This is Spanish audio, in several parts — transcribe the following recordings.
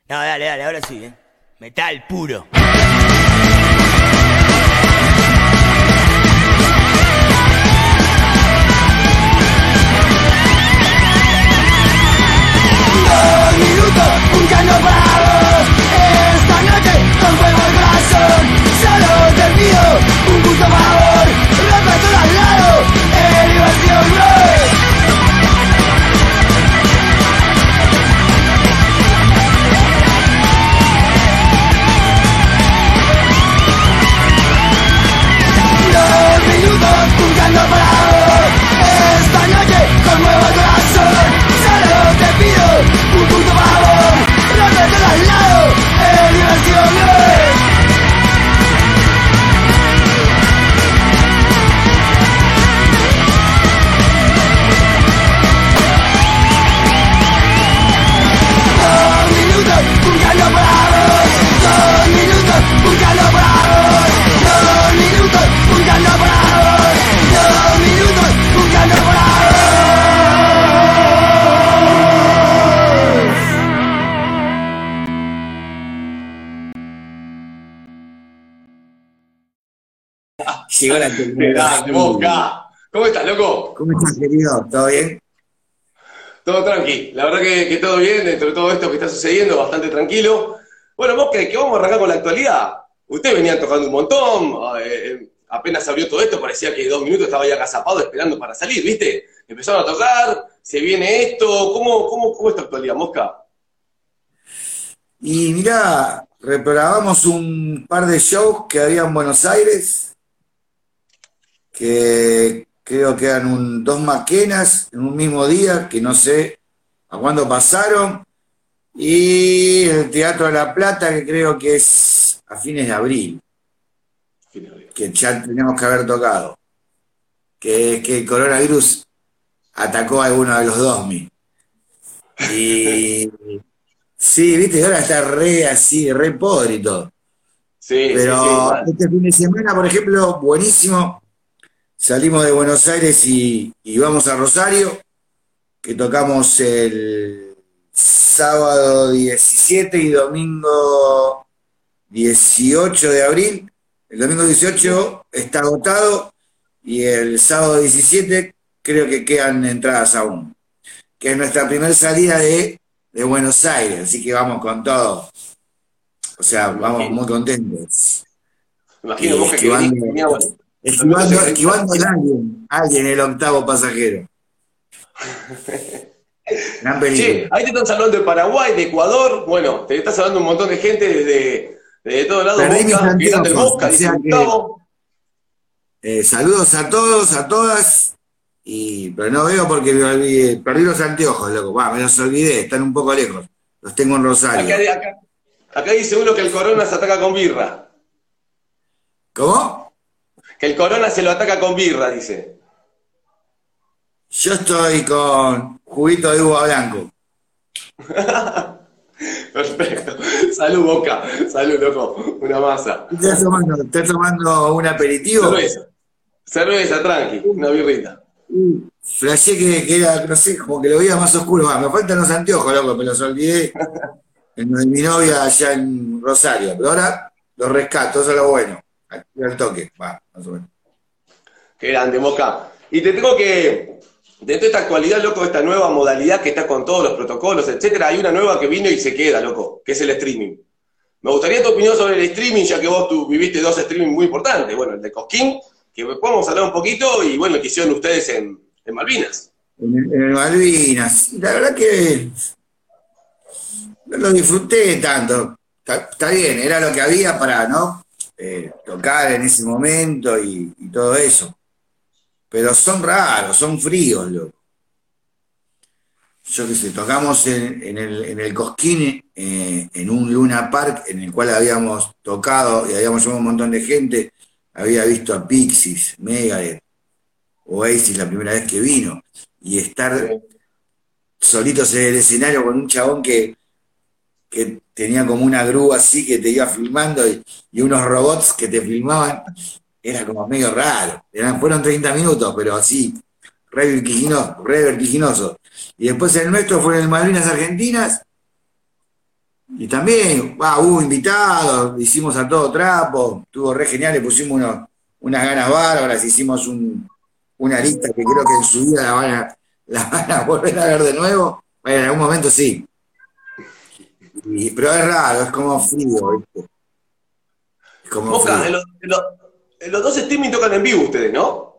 No, dale, dale, ahora sí, ¿eh? Metal puro. Dos minutos buscando parados. Esta noche con fuego al corazón. Solo te pido un gusto favor. Rompe todo al lado. Diversión, buscando parados. Esta noche con nuevo corazón. Solo te pido un punto favor. Rompe todo al lado. Diversión. Dos minutos buscando parados. Dos minutos buscando parados. Dos minutos buscando parados. Dos minutos buscando parados. Llegó la Grande, Boca. ¿Cómo estás, loco? ¿Cómo estás, querido? ¿Todo bien? Todo tranqui. La verdad que todo bien dentro de todo esto que está sucediendo, bastante tranquilo. Bueno, Boca, que vamos a arrancar con la actualidad. Ustedes venían tocando un montón, apenas abrió todo esto, parecía que 2 minutos estaba ya agazapado esperando para salir, ¿viste? Empezaron a tocar, se viene esto. ¿Cómo es tu actualidad, Mosca? Y mirá, reprogramamos un par de shows que había en Buenos Aires, que creo que eran 2 maquenas en un mismo día, que no sé a cuándo pasaron, y el Teatro de la Plata, que creo que es a fines de abril, que ya teníamos que haber tocado, que es que el coronavirus atacó a alguno de los DOSMI. Y sí, viste, ahora está re así, re podre y todo. Sí, Pero sí, este fin de semana, por ejemplo, buenísimo. Salimos de Buenos Aires y vamos a Rosario, que tocamos el sábado 17 y domingo 18 de abril. El domingo 18 está agotado y el sábado 17 creo que quedan entradas aún, que es nuestra primera salida de Buenos Aires, así que vamos con todo. O sea, vamos muy contentos. Me imagino, Y Boca, que venís, esquivando a alguien el octavo pasajero. Gran peligro. Che, ahí te están saludando de Paraguay, de Ecuador. Bueno, te estás hablando un montón de gente desde todos lados. Perdí mis Boca, que grande el anteojos, Boca, o dice sea Gustavo. Saludos a todos, a todas, pero no veo porque me olvidé, perdí los anteojos, loco. Me los olvidé, están un poco lejos. Los tengo en Rosario. Acá dice uno que el Corona se ataca con birra. ¿Cómo? Que el Corona se lo ataca con birra, dice. Yo estoy con juguito de uva blanco. Perfecto. Salud, Boca. Salud, loco. Una masa. ¿Estás tomando un aperitivo? Cerveza, tranqui. Una birrita. Flashé que era, no sé, como que lo veía más oscuro. Me faltan los anteojos, loco, me los olvidé en lo de mi novia allá en Rosario. Pero ahora los rescato, eso es lo bueno. Al toque, más o menos. Qué grande, Boca. Y te tengo que, dentro de esta actualidad, loco, esta nueva modalidad que está con todos los protocolos, etcétera, hay una nueva que vino y se queda, loco, que es el streaming. Me gustaría tu opinión sobre el streaming, ya que tú viviste 2 streaming muy importantes. Bueno, el de Cosquín, que podemos hablar un poquito, y bueno, el que hicieron ustedes en Malvinas. En Malvinas. La verdad que no lo disfruté tanto. Está bien, era lo que había para, ¿no? Tocar en ese momento y todo eso. Pero son raros, son fríos, loco. Yo qué sé, tocamos en el Cosquín, en un Luna Park en el cual habíamos tocado y habíamos llevado un montón de gente. Había visto a Pixies, Megadeth, Oasis la primera vez que vino. Y estar solitos en el escenario con un chabón que tenía como una grúa así que te iba filmando y unos robots que te filmaban, era como medio raro. Fueron 30 minutos, pero así, re vertiginoso. Y después el nuestro fue en el Malvinas Argentinas, Y también, hubo invitados, hicimos a todo trapo, estuvo re genial, le pusimos unas ganas bárbaras, hicimos una lista que creo que en su vida la van a volver a ver de nuevo. Bueno, en algún momento sí. Pero es raro, es como frío, ¿viste? Es como Mosca, frío. en los dos streaming tocan en vivo ustedes, ¿no?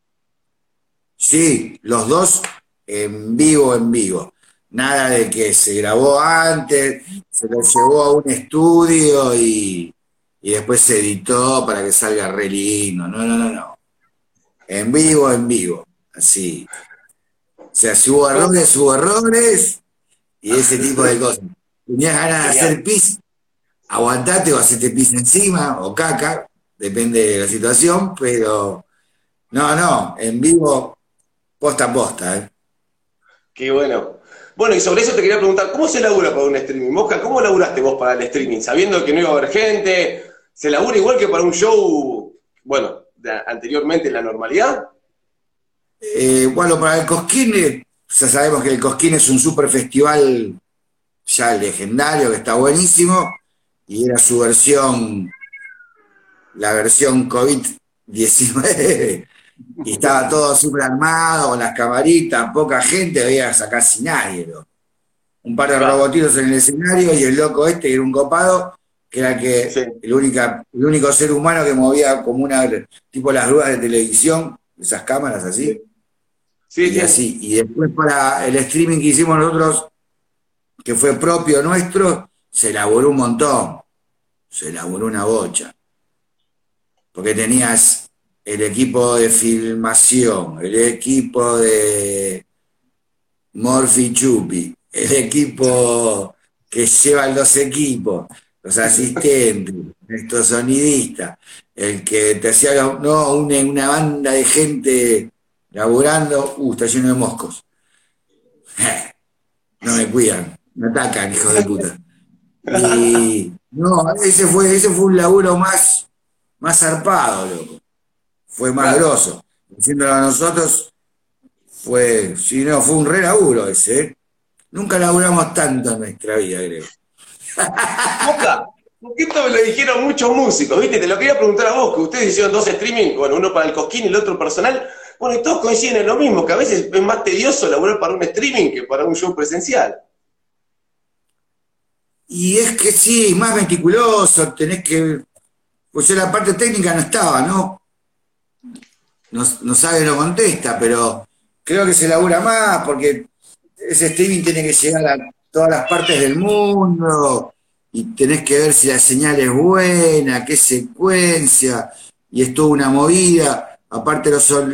Sí, los dos en vivo, en vivo. Nada de que se grabó antes, se lo llevó a un estudio y después se editó para que salga re lindo. No, no, no, no. En vivo. Así. O sea, si hubo errores y ese tipo de cosas. Tenías ganas de Genial. hacer pis, aguantate o hacete pis encima o caca, depende de la situación, pero no, no, en vivo, posta a posta, ¿eh? Qué bueno. Bueno, y sobre eso te quería preguntar, ¿cómo se labura para un streaming? Mosca, ¿cómo laburaste vos para el streaming? Sabiendo que no iba a haber gente, ¿se labura igual que para un show, bueno, anteriormente en la normalidad? Bueno, para el Cosquín, ya sabemos que el Cosquín es un super festival ya legendario, que está buenísimo, y era su versión, la versión COVID-19, y estaba todo súper armado, con las camaritas, poca gente, había casi nadie, ¿no? Un par de Claro, robotitos en el escenario y el loco este, que era un copado, que era sí, el único ser humano que movía como tipo las grúas de televisión, esas cámaras así, sí, sí, y sí. así. Y después para el streaming que hicimos nosotros, que fue propio nuestro, se elaboró un montón, se elaboró una bocha, porque tenías el equipo de filmación, el equipo de Morphy Chupi, el equipo que llevan los equipos, los asistentes, nuestros sonidistas, el que te hacía, no, una banda de gente laburando, está lleno de moscos. No me cuidan, me atacan, hijos de puta. Y no, ese fue un laburo más zarpado, loco. Fue más Claro. grosso. Haciéndolo a nosotros fue, si no, fue un re laburo ese, ¿eh? Nunca laburamos tanto en nuestra vida, creo. Mosca, porque esto me lo dijeron muchos músicos, ¿viste? Te lo quería preguntar a vos, que ustedes hicieron dos streaming, bueno, uno para el Cosquín y el otro personal. Bueno, y todos coinciden en lo mismo, que a veces es más tedioso laburar para un streaming que para un show presencial. Y es que sí, más meticuloso, tenés que. Pues yo la parte técnica no estaba, ¿no? No sabe, no contesta, pero creo que se labura más porque ese streaming tiene que llegar a todas las partes del mundo y tenés que ver si la señal es buena, qué secuencia, y es toda una movida. Aparte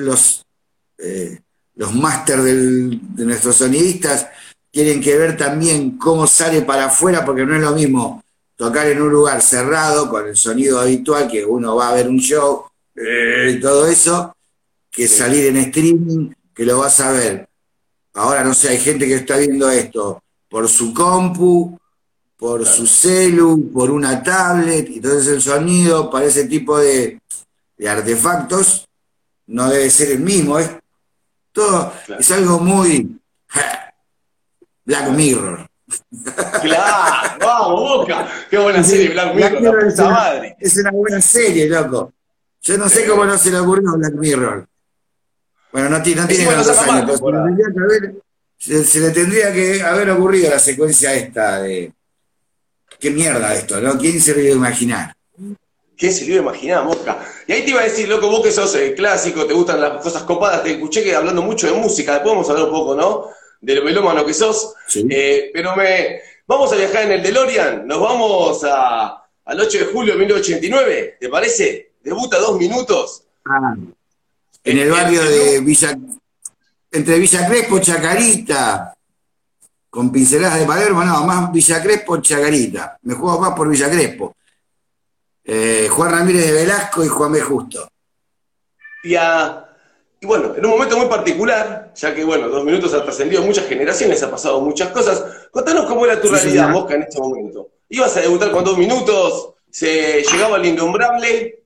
los máster de nuestros sonidistas tienen que ver también cómo sale para afuera, porque no es lo mismo tocar en un lugar cerrado con el sonido habitual, que uno va a ver un show y todo eso, que Sí, salir en streaming, que lo vas a ver. Ahora no sé, hay gente que está viendo esto por su compu, por su claro, celu, por una tablet, y entonces el sonido para ese tipo de artefactos no debe ser el mismo. Es claro, algo muy Black claro. Mirror. Claro, vamos, Boca. Qué buena serie, Sí, Black Black Mirror, la Mirror es puta una, madre. es una buena serie, loco. Yo no sé cómo Sí. no se le ocurrió Black Mirror. Bueno, no tiene Encima no tantos saca años, más pero temporada. se le tendría que haber ocurrido la secuencia esta de qué mierda esto, ¿no? ¿Quién se lo iba a imaginar? ¿Qué se lo iba a imaginar, Mosca? Y ahí te iba a decir, loco, vos que sos clásico, te gustan las cosas copadas, te escuché que hablando mucho de música, después vamos a hablar un poco, ¿no? De lo melómano que sos. Sí. Vamos a viajar en el DeLorean, nos vamos al 8 de julio de 1989, ¿te parece? Debuta 2 minutos. Ah, en El, el el, barrio el de nu- entre Villa Crespo, Chacarita, con pinceladas de Palermo, no, más Villa Crespo, Chacarita. Me juego más por Villa Crespo. Juan Ramírez de Velasco y Juan B. Justo. y, a- y bueno, en un momento muy particular, ya que bueno, 2 minutos ha trascendido muchas generaciones, ha pasado muchas cosas. Contanos cómo era tu Sí, realidad, señor. Mosca, en este momento. Ibas a debutar con 2 minutos, se llegaba al innombrable,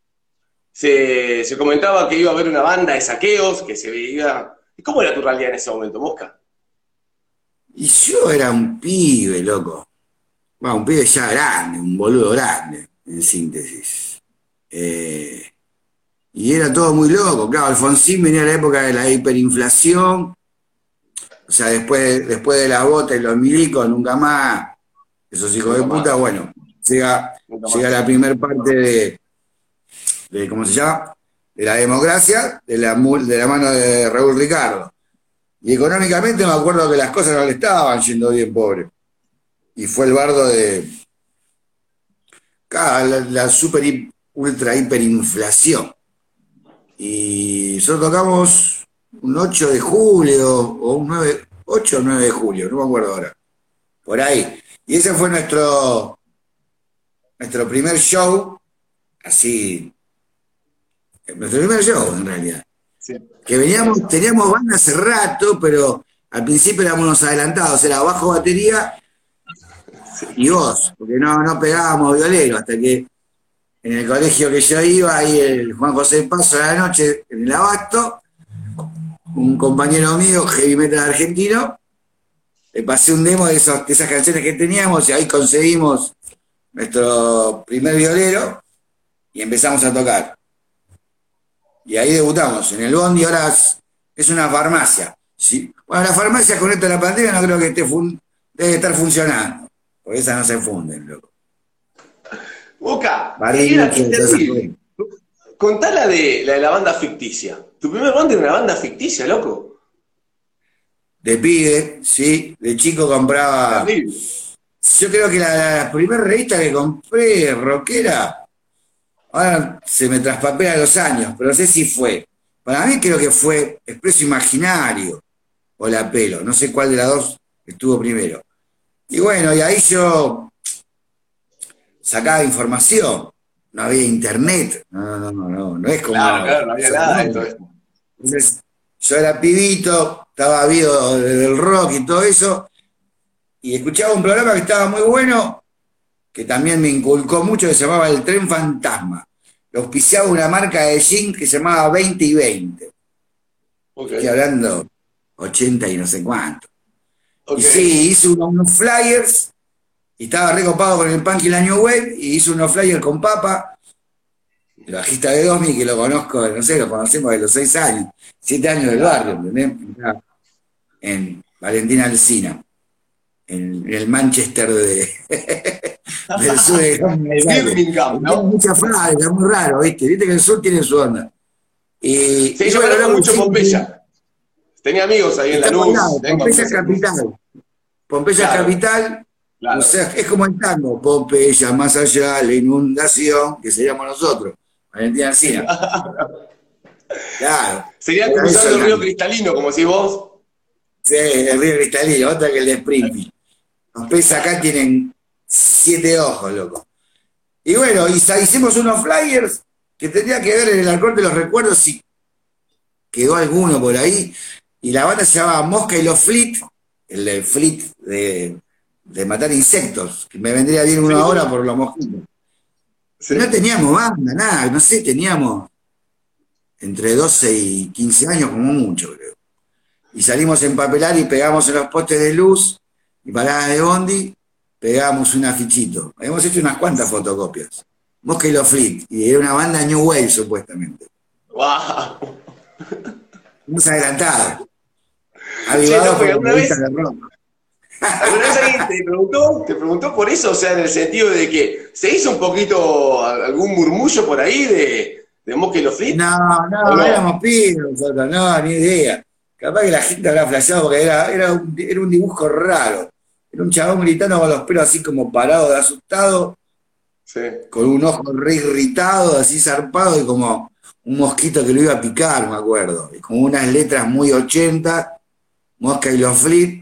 se comentaba que iba a haber una banda de saqueos, que se veía. ¿Y cómo era tu realidad en ese momento, Mosca? Y yo era un pibe, loco. bueno, un pibe ya grande, un boludo grande, en síntesis. Y era todo muy loco, claro, Alfonsín venía a la época de la hiperinflación, o sea, después de la bota y los milicos, nunca más, esos hijos de Nunca puta, más, bueno, llega, nunca llega más. la primer parte ¿cómo se llama? De la democracia, de la mano de Raúl Ricardo. Y económicamente me acuerdo que las cosas no le estaban yendo bien, pobre. Y fue el bardo de la super, ultra, hiperinflación. Y nosotros tocamos un 8 de julio, o un 9, 8 o 9 de julio, no me acuerdo ahora. Por ahí. Y ese fue nuestro primer show, así, nuestro primer show en realidad. Sí. Que teníamos banda hace rato, pero al principio éramos unos adelantados, era bajo, batería y voz, porque no pegábamos violero, hasta que en el colegio que yo iba, ahí el Juan José Paso a la noche, en el Abasto, un compañero mío, heavy metal argentino, le pasé un demo de esas canciones que teníamos y ahí conseguimos nuestro primer violero y empezamos a tocar. Y ahí debutamos en el Bondi, ahora es una farmacia. ¿Sí? Bueno, la farmacia con esto de la pandemia no creo que debe estar funcionando, porque esas no se funden, loco. Boca, Barrillo, qué terrible. Contá la banda ficticia. Tu primer banda era una banda ficticia, loco. De pibe, sí, de chico compraba. Terrible. Yo creo que la primera revista que compré, rockera, ahora se me traspapela los años, pero no sé si fue. Para mí creo que fue Expreso Imaginario o La Pelo, no sé cuál de las dos estuvo primero. Y bueno, y ahí yo sacaba información, no había internet, no es como... Claro, no había nada de todo esto. Entonces, yo era pibito, estaba vivo del rock y todo eso, y escuchaba un programa que estaba muy bueno, que también me inculcó mucho, que se llamaba El Tren Fantasma. Lo auspiciaba una marca de jeans que se llamaba 20 y 20. Okay. Estoy hablando 80 y no sé cuánto. Okay. Y sí, hice unos flyers, y estaba recopado con el punk y la New Wave, y hice unos flyers con Papa, el bajista de Domi, que lo conozco, no sé, lo conocemos de los 6 años, 7 años del barrio, ¿entendés? En Valentina Alsina, en el Manchester del sur de Birmingham, ¿no? Mucha fábrica, muy raro, ¿viste? Viste que el sur tiene su onda. Sí, yo conozco mucho Pompeya. Tenía amigos ahí en Lanús. Pompeya es capital. Pompeya es capital. Claro. O sea, es como el tango. Pompeya, más allá, la inundación, que seríamos nosotros. Valentina Alsina. Claro. Sería cruzando el río Cristalino, como decís vos. Sí, el río Cristalino, otra que el de Springfield. Los peces acá tienen 7 ojos, loco. Y bueno, hicimos unos flyers que tendría que ver en el Alcorte de los Recuerdos, si quedó alguno por ahí. Y la banda se llamaba Mosca y los Fleet, el de Fleet de matar insectos, que me vendría bien una hora por los mosquitos. Sí. No teníamos banda, nada, no sé, teníamos entre 12 y 15 años como mucho, creo. Y salimos a empapelar y pegamos en los postes de luz y paradas de bondi, pegamos un afichito. Habíamos hecho unas cuantas fotocopias. Mosca y los Fleet, y era una banda New Wave, supuestamente. ¡Wow! Hemos adelantado. Avivado por ¿alguna vez de rock. ¿Alguna vez alguien te preguntó por eso? O sea, en el sentido de que se hizo un poquito algún murmullo por ahí de Mosca y los Fleet. No, éramos pibes nosotros, no, ni idea. Capaz que la gente habrá flasheado porque era un dibujo raro. Era un chabón gritando con los pelos así como parado de asustado, sí, con un ojo re irritado, así zarpado, y como un mosquito que lo iba a picar, me acuerdo. Y con unas letras muy 80, Mosca y los Fleet,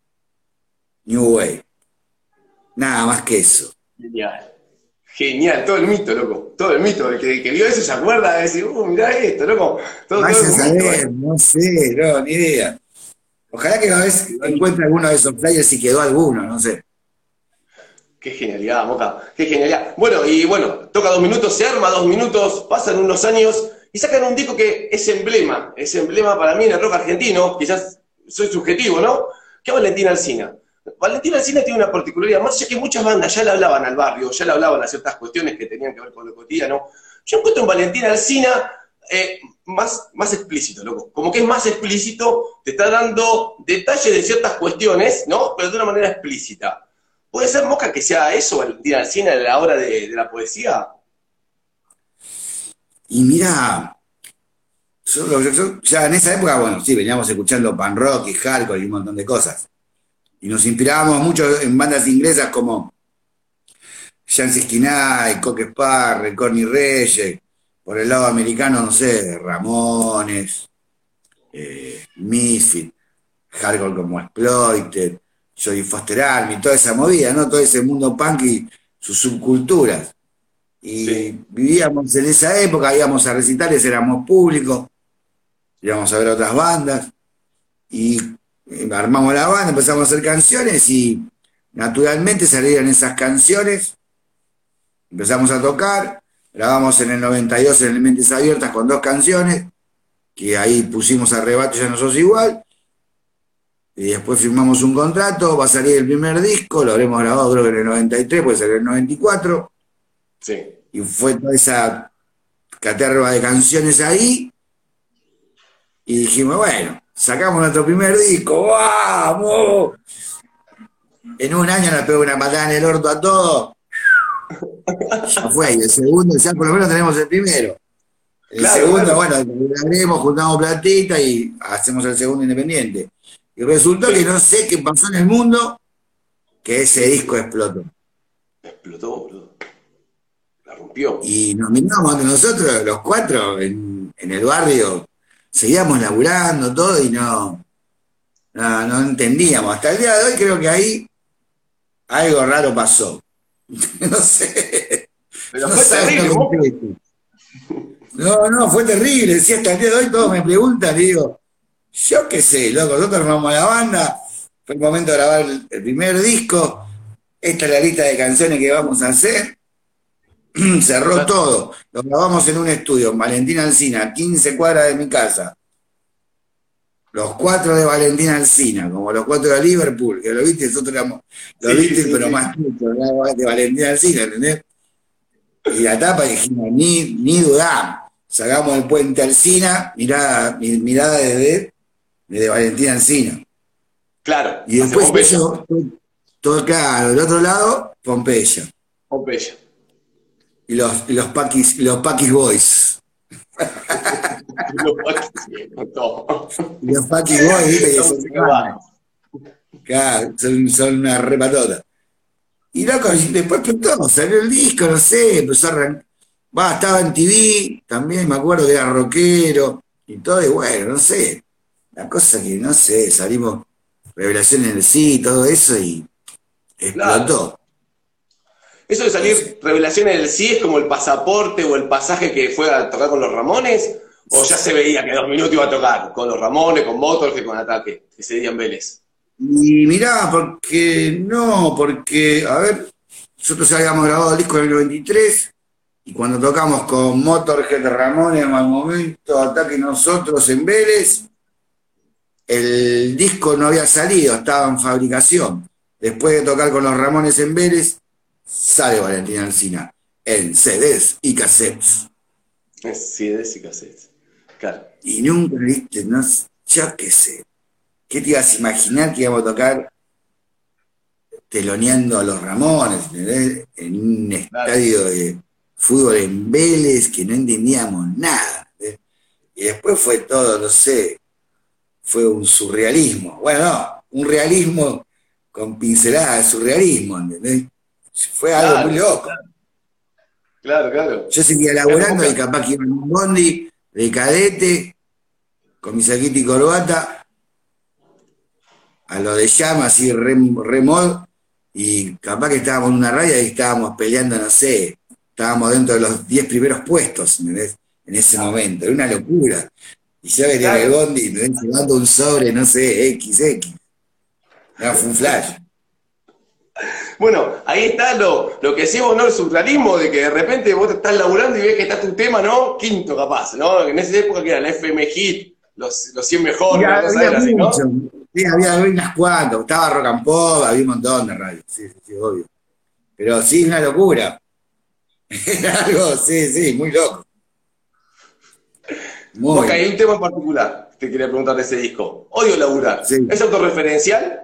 New Wave. Nada más que eso. Genial. Genial, todo el mito, loco. Todo el mito. El que vio eso se acuerda de decir, mirá esto, loco. Vaya a saber, no sé, no, ni idea. Ojalá que una vez encuentre alguno de esos flyers y quedó alguno, no sé. Qué genialidad, Moca, qué genialidad. Bueno, toca 2 minutos, se arma 2 minutos, pasan unos años y sacan un disco que es emblema para mí en el rock argentino, quizás soy subjetivo, ¿no? Que es Valentina Alsina. Valentín Alsina tiene una particularidad, más allá que muchas bandas ya le hablaban al barrio, ya le hablaban a ciertas cuestiones que tenían que ver con lo cotidiano. Yo encuentro en Valentín Alsina más explícito, loco. Como que es más explícito, te está dando detalles de ciertas cuestiones, ¿no? Pero de una manera explícita. ¿Puede ser, Mosca, que sea eso, Valentín Alsina, a la hora de la poesía? Y mira, ya en esa época, bueno, sí, veníamos escuchando pan rock y hardcore y un montón de cosas. Y nos inspirábamos mucho en bandas inglesas como Jancy Skinay, Coque Sparre, Corny Reyes. Por el lado americano, no sé, Ramones, Misfit, hardcore como Exploited, Jodie Foster Army, toda esa movida, ¿no? Todo ese mundo punk y sus subculturas. Y Sí. vivíamos en esa época, íbamos a recitales, éramos públicos, íbamos a ver otras bandas, y armamos la banda, empezamos a hacer canciones y naturalmente salían esas canciones, empezamos a tocar, grabamos en el 92 en el Mentes Abiertas con 2 canciones, que ahí pusimos Arrebato, Ya no sos igual, y después firmamos un contrato, va a salir el primer disco, lo habremos grabado creo que en el 93, puede ser en el 94, Sí. y fue toda esa caterva de canciones ahí, y dijimos, bueno, sacamos nuestro primer disco, ¡vamos! En un año nos pegó una patada en el orto a todos, ya fue, y el segundo, ya por lo menos tenemos el primero. El Claro, segundo, claro. bueno, lo grabemos, juntamos platita y hacemos el segundo independiente. Y resultó Sí. que no sé qué pasó en el mundo, que ese disco explotó. Explotó, boludo. La rompió. Y nos miramos entre nosotros, los 4, en el barrio, seguíamos laburando todo y no entendíamos. Hasta el día de hoy creo que ahí algo raro pasó. No sé, Pero no fue sabes terrible, lo Mosca. contesto. No, fue terrible. Sí, hasta el día de hoy todos me preguntan y digo, yo qué sé, loco, nosotros armamos la banda, fue el momento de grabar el primer disco, esta es la lista de canciones que vamos a hacer, cerró Claro. todo, lo grabamos en un estudio, en Valentín Alsina, 15 cuadras de mi casa, los 4 de Valentín Alsina, como los 4 de Liverpool, que lo viste, nosotros éramos los Sí, Beatles, sí, pero sí. más truchos, de Valentín Alsina, ¿entendés? Y la tapa dijimos, ni dudamos. Sacamos el puente Alsina, mirada desde Valentín Alsina. Claro, Y hace después Pompeya. eso, todo claro, del otro lado, Pompeya. Pompeya. Y los Paquis Boys. Todo. Y los Paquis Boys, viste, que Son son, psicopatas. claro, son una repatota. Y loco, y después explotó, salió el disco, no sé, empezó a arrancar. Va, estaba en TV, también me acuerdo que era rockero y todo, y bueno, no sé. La cosa que, no sé, salimos, Revelación en el Sí, todo eso, y Claro. explotó. Eso de salir revelación en el sí es como el pasaporte o el pasaje que fue a tocar con los Ramones, o ya se veía que 2 minutos iba a tocar con los Ramones, con Motorhead, con Ataque, ese día en Vélez. Y mirá, porque, a ver, nosotros habíamos grabado el disco en el 93, y cuando tocamos con Motorhead, Ramones, Mal Momento, Ataque nosotros en Vélez, el disco no había salido, estaba en fabricación. Después de tocar con los Ramones en Vélez, sale Valentín Alsina en CDs y cassettes. Sí, de ese cassette. Claro. Y nunca, viste, no, yo qué sé. ¿Qué te ibas a imaginar que íbamos a tocar teloneando a los Ramones, ¿entendés? En un estadio de fútbol en Vélez que no entendíamos nada, ¿entendés? Y después fue todo, no sé, fue un surrealismo. Bueno, no, un realismo con pinceladas de surrealismo, ¿entendés? Fue algo muy loco. Claro. Yo seguía laburando y capaz que iba en un bondi de cadete, con mi saquito y corbata, a lo de llama, así remod, y capaz que estábamos en una raya y estábamos peleando, no sé, estábamos dentro de los 10 primeros puestos, ¿entendés? En ese momento, era una locura. Y yo venía en el bondi, ¿entendés? Llevando un sobre, no sé, XX. No, fue un flash. Bueno, ahí está lo que decimos, ¿no? El surrealismo de que de repente vos estás laburando y ves que está tu tema, ¿no? Quinto capaz, ¿no? En esa época que era la FM Hit, los 100 mejores, una cosa era así, ¿no? Sí, había unas cuantas, estaba Rock and Pop, había un montón de radios, sí, sí, sí, obvio. Pero sí, una locura. Era algo, sí, sí, muy loco. Mosca, Muy, hay un tema en particular que te quería preguntar de ese disco. Odio laburar. sí. ¿Es autorreferencial?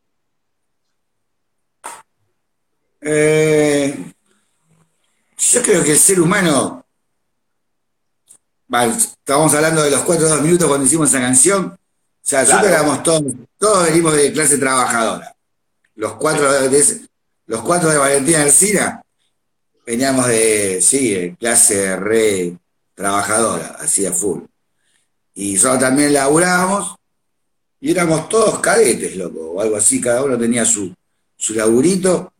Eh, yo creo que el ser humano, vale, estábamos hablando de los 4 2 minutos cuando hicimos esa canción. O sea, nosotros Claro. éramos todos venimos de clase trabajadora. Los cuatro los cuatro de Valentina Alsina veníamos de, sí, de clase re trabajadora, así a full. Y nosotros también laburábamos y éramos todos cadetes, loco, o algo así, cada uno tenía su laburito.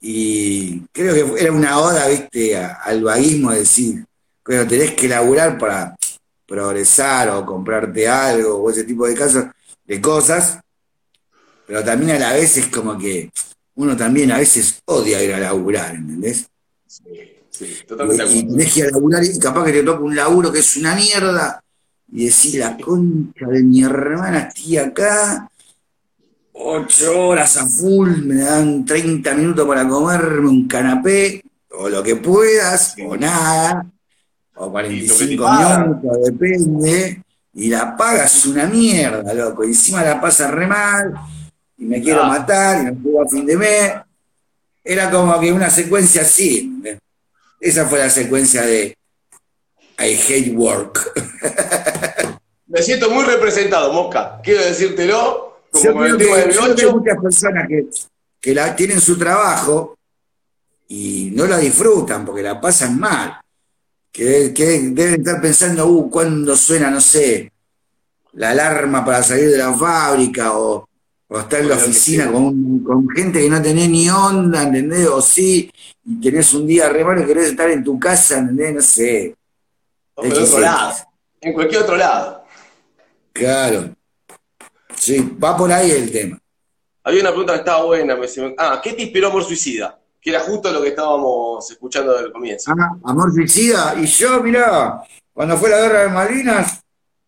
y creo que era una oda, viste, al vaguismo, de decir, bueno, tenés que laburar para progresar o comprarte algo o ese tipo de cosas, pero también a la vez es como que uno también a veces odia ir a laburar, ¿entendés? Sí, totalmente de Y acuerdo. tenés que ir a laburar y capaz que te toca un laburo que es una mierda y decís, la concha de mi hermana, estoy acá 8 horas a full, me dan 30 minutos para comerme un canapé, o lo que puedas, o Sí. nada, o Y lo que te 45 pagan. minutos, depende, y la paga es una mierda, loco, y encima la pasa re mal, y me quiero Ah, matar, y no puedo a fin de mes. Era como que una secuencia así, ¿entendés? Esa fue la secuencia de I Hate Work. me siento muy representado, Mosca. Quiero decírtelo, como con el tema de mi Yo creo que hay 8. muchas personas que tienen su trabajo y no la disfrutan porque la pasan mal. Que deben estar pensando, ¿cuándo suena, no sé, la alarma para salir de la fábrica? O estar en la Lo que oficina sea. con gente que no tenés ni onda, ¿entendés? O sí, y tenés un día re malo y querés estar en tu casa, ¿entendés? No sé, O en otro lado. XX. En cualquier otro lado. Claro, sí, va por ahí el tema. Había una pregunta que estaba buena. ¿Qué te inspiró Amor Suicida? Que era justo lo que estábamos escuchando del comienzo. Ah, Amor Suicida. Y yo, mirá, cuando fue la guerra de Malvinas,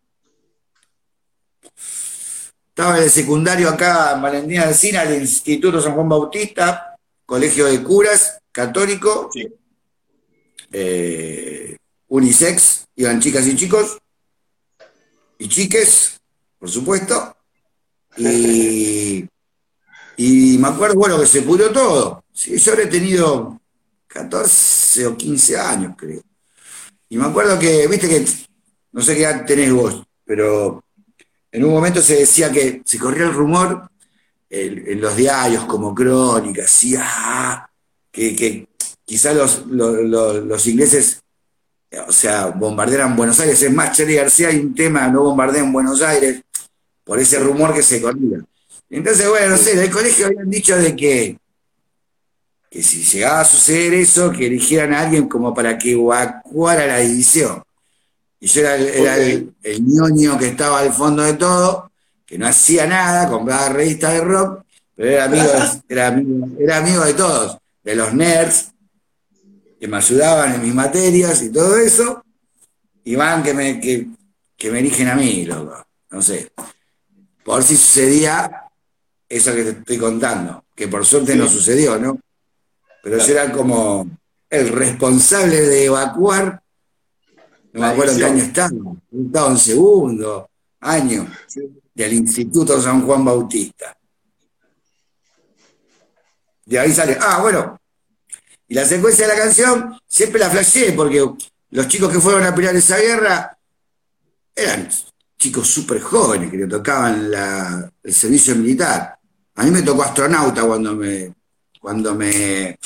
estaba en el secundario acá en Valentina Alsina, el Instituto San Juan Bautista, colegio de curas, católico, Sí. unisex, iban chicas y chicos, y chiques, por supuesto, y, y me acuerdo, bueno, que se pudrió todo. Sí, yo habré tenido 14 o 15 años, creo. Y me acuerdo que, viste que, no sé qué edad tenés vos, pero en un momento se decía que se corría el rumor en los diarios como Crónica, así, que quizás los ingleses, o sea, bombardearan Buenos Aires. Es más, Charlie García hay un tema, no bombardeen Buenos Aires, por ese Sí, rumor que se corría. Entonces, bueno, no sé, sí. en el colegio habían dicho de que si llegaba a suceder eso, que eligieran a alguien como para que evacuara la división. Y yo era Ok. el ñoño que estaba al fondo de todo, que no hacía nada, compraba revistas de rock, pero era amigo de todos, de los nerds, que me ayudaban en mis materias y todo eso, y van que me eligen a mí, loco. No sé, por si sucedía eso que te estoy contando, que por suerte no Sí, sucedió, ¿no? Pero yo claro. era como el responsable de evacuar. No me La acuerdo en qué año división. estaba en segundo año Sí. del Instituto San Juan Bautista. De ahí sale, bueno, y la secuencia de la canción siempre la flasheé porque los chicos que fueron a pelear esa guerra eran chicos súper jóvenes que le tocaban el servicio militar. A mí me tocó astronauta cuando me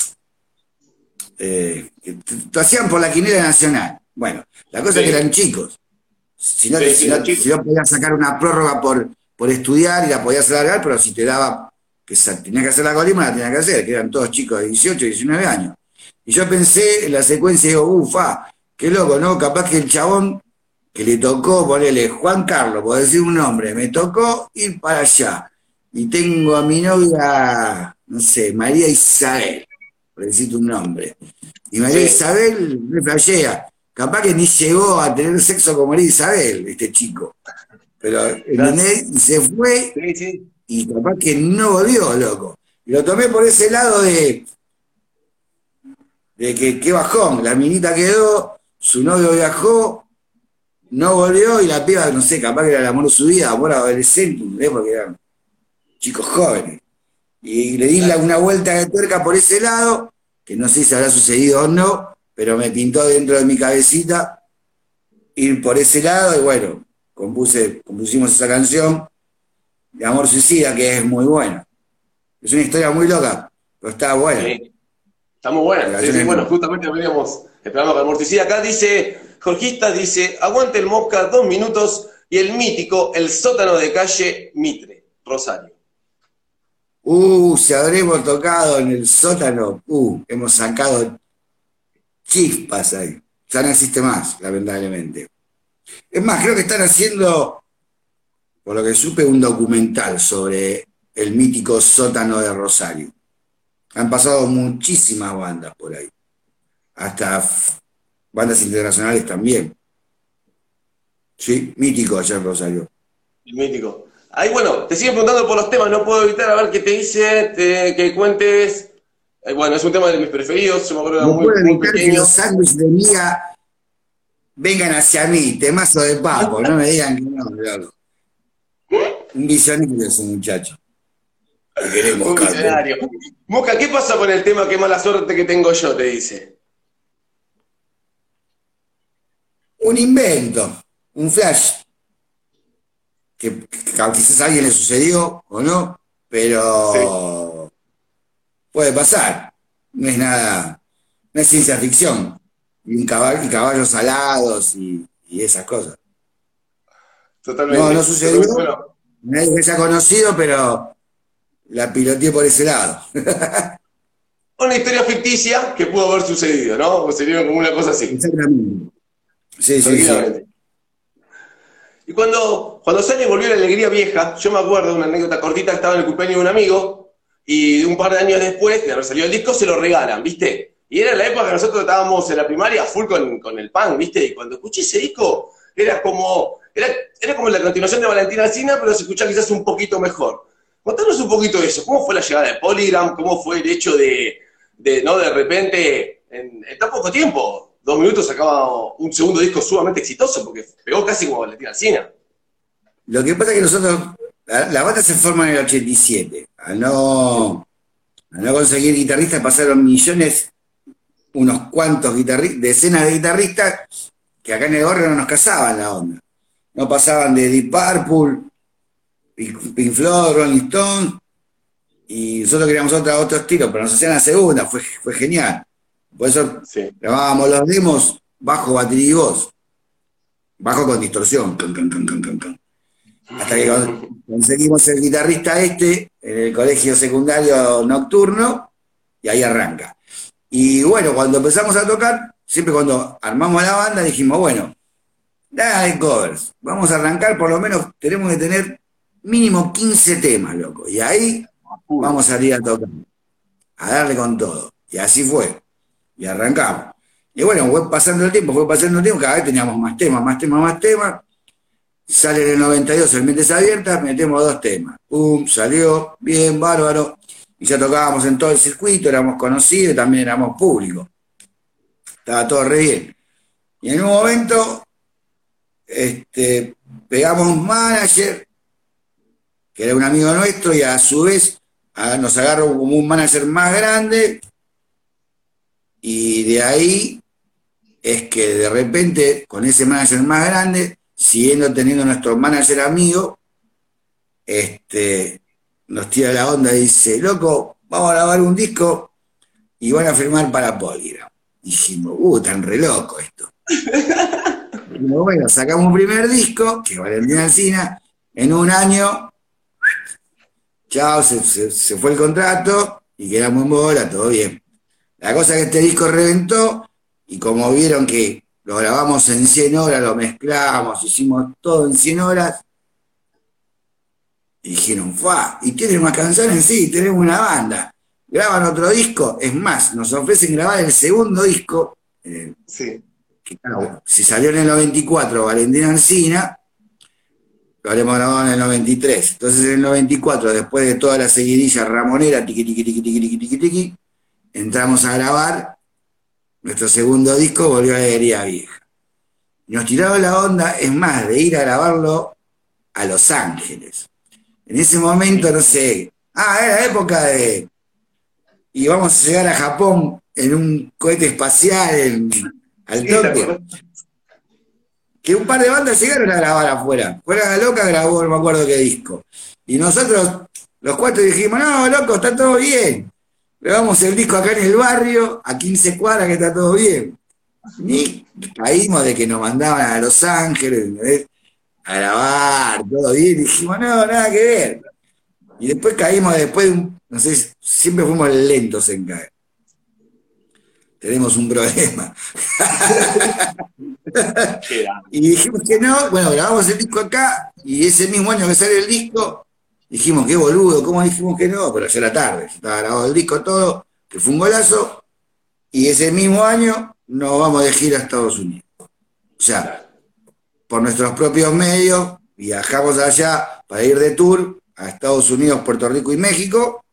lo hacían por la quinela nacional. Bueno, la cosa es que eran Sí, chicos. Si no, sí, si sí, era no, si chico. no podías sacar una prórroga por estudiar y la podías alargar, pero si te daba que tenías que hacer la colima, la tenías que hacer, que eran todos chicos de 18, 19 años. Y yo pensé en la secuencia y digo, qué loco, ¿no? Capaz que el chabón que le tocó ponerle Juan Carlos, por decir un nombre, me tocó ir para allá. Y tengo a mi novia, no sé, María Isabel, por decirte un nombre. Y María Sí, Isabel me flashea. Capaz que ni llegó a tener sexo con María Isabel, este chico. Pero, claro. ¿entendés? Y se fue Sí, sí. y capaz que no volvió, loco. Y lo tomé por ese lado de que qué bajón. La minita quedó, su novio viajó, no volvió y la piba, no sé, capaz que era el amor de su vida, amor adolescente, ¿entendés? Porque eran chicos jóvenes. Y le di Claro. una vuelta de tuerca por ese lado, que no sé si habrá sucedido o no, pero me pintó dentro de mi cabecita ir por ese lado y bueno, compusimos esa canción de Amor Suicida que es muy buena. Es una historia muy loca, pero está buena. Sí. Está muy La buena. Sí, canción sí, es bueno, justamente veníamos esperando que amorticida. Acá dice, Jorgista dice, aguante el Mosca 2 minutos y el mítico, el sótano de calle Mitre, Rosario. Si habremos tocado en el sótano, hemos sacado chispas ahí. Ya no existe más, lamentablemente. Es más, creo que están haciendo, por lo que supe, un documental sobre el mítico sótano de Rosario. Han pasado muchísimas bandas por ahí, hasta bandas internacionales también. Sí, mítico allá en Rosario. El mítico. Ahí, bueno, te siguen preguntando por los temas, no puedo evitar a ver qué te dice, que cuentes. Bueno, es un tema de mis preferidos, yo me acuerdo que era No puedo muy evitar que pequeño. los sándwiches de Mía vengan hacia mí, temazo de papo, no me digan que no, loco. Un visionario ese muchacho. Te queremos, Un Carlos. visionario. Mosca, ¿qué pasa con el tema Qué mala suerte que tengo yo? Te dice. Un invento, un flash, que quizás a alguien le sucedió o no, Sí, pero puede pasar. No es nada, no es ciencia ficción. Y caballos alados y esas cosas. No, no totalmente. sucedió, Totalmente. Bueno, nadie que se ha conocido, pero la piloteé por ese lado. una historia ficticia que pudo haber sucedido, ¿no? O sería como una cosa así. Exactamente. Sí, sí, sí. Tranquilamente. Y cuando Sale volvió a la alegría vieja, yo me acuerdo de una anécdota cortita que estaba en el cumpleaños de un amigo y un par de años después de haber salido el disco se lo regalan, ¿viste? Y era la época que nosotros estábamos en la primaria full con el punk, ¿viste? Y cuando escuché ese disco era como la continuación de Valentina Alsina, pero se escuchaba quizás un poquito mejor. Contanos un poquito de eso, ¿cómo fue la llegada de Polygram? ¿Cómo fue el hecho no de repente, en tan poco tiempo, 2 minutos sacaba un segundo disco sumamente exitoso, porque pegó casi como Valentina Alsina? Lo que pasa es que nosotros, la banda se forma en el 87. Al no conseguir guitarristas pasaron millones, unos cuantos guitarristas, decenas de guitarristas que acá en el barrio no nos casaban la onda. No pasaban de Deep Purple, Pink Floyd, Rolling Stone, y nosotros queríamos otro estilo, pero nos hacían la segunda, fue genial. Por eso Sí. grabábamos los demos, bajo, batería y voz. Bajo con distorsión. Hasta que conseguimos el guitarrista en el colegio secundario nocturno, y ahí arranca. Y bueno, cuando empezamos a tocar, siempre cuando armamos la banda dijimos, bueno, nada de covers, vamos a arrancar, por lo menos tenemos que tener mínimo 15 temas, loco. Y ahí vamos a salir a tocar, a darle con todo. Y así fue. Y arrancamos. Y bueno, fue pasando el tiempo, cada vez teníamos más temas, más temas, más temas. Sale en el 92 el Mentes Abiertas, metemos 2 temas. Pum, salió, bien, bárbaro. Y ya tocábamos en todo el circuito, éramos conocidos, también éramos públicos. Estaba todo re bien. Y en un momento, pegamos un manager, que era un amigo nuestro, y a su vez nos agarró como un manager más grande, y de ahí es que de repente, con ese manager más grande, siguiendo teniendo nuestro manager amigo, nos tira la onda y dice, loco, vamos a grabar un disco y van a firmar para Polygram. Y dijimos, tan re loco esto. Y bueno, sacamos un primer disco, que es Valentina Alsina, en un año, chao, se fue el contrato y quedamos en bola, todo bien. La cosa es que este disco reventó y como vieron que lo grabamos en 100 horas, lo mezclamos, hicimos todo en 100 horas, y dijeron, ¡fua! ¿Y tienen más canciones? Sí, tenemos una banda. Graban otro disco, es más, nos ofrecen grabar el segundo disco, Sí. que claro, si salió en el 94 Valentina Alsina, lo habremos grabado en el 93. Entonces en el 94, después de toda la seguidilla ramonera, tiqui, tiqui, tiqui, tiqui, tiqui, tiqui, tiqui, entramos a grabar nuestro segundo disco, Volvió a la Alegría Vieja. Y nos tiraron la onda, es más, de ir a grabarlo a Los Ángeles. En ese momento, no sé, era la época de... Y vamos a llegar a Japón en un cohete espacial, al Sí, toque. Que un par de bandas llegaron a grabar afuera. Fuera de Loca grabó, no me acuerdo qué disco. Y nosotros, los 4, dijimos, no, loco, está todo bien. Grabamos el disco acá en el barrio, a 15 cuadras, que está todo bien. Y caímos de que nos mandaban a Los Ángeles, ¿entendés? A grabar, todo bien. Y dijimos, no, nada que ver. Y después caímos, no sé, siempre fuimos lentos en caer. Tenemos un problema. Y dijimos que no, bueno, grabamos el disco acá, y ese mismo año que sale el disco, dijimos, qué boludo, ¿cómo dijimos que no? Pero ya era tarde, ya estaba grabado el disco todo, que fue un golazo, y ese mismo año nos vamos de gira a Estados Unidos. O sea, por nuestros propios medios, viajamos allá para ir de tour a Estados Unidos, Puerto Rico y México,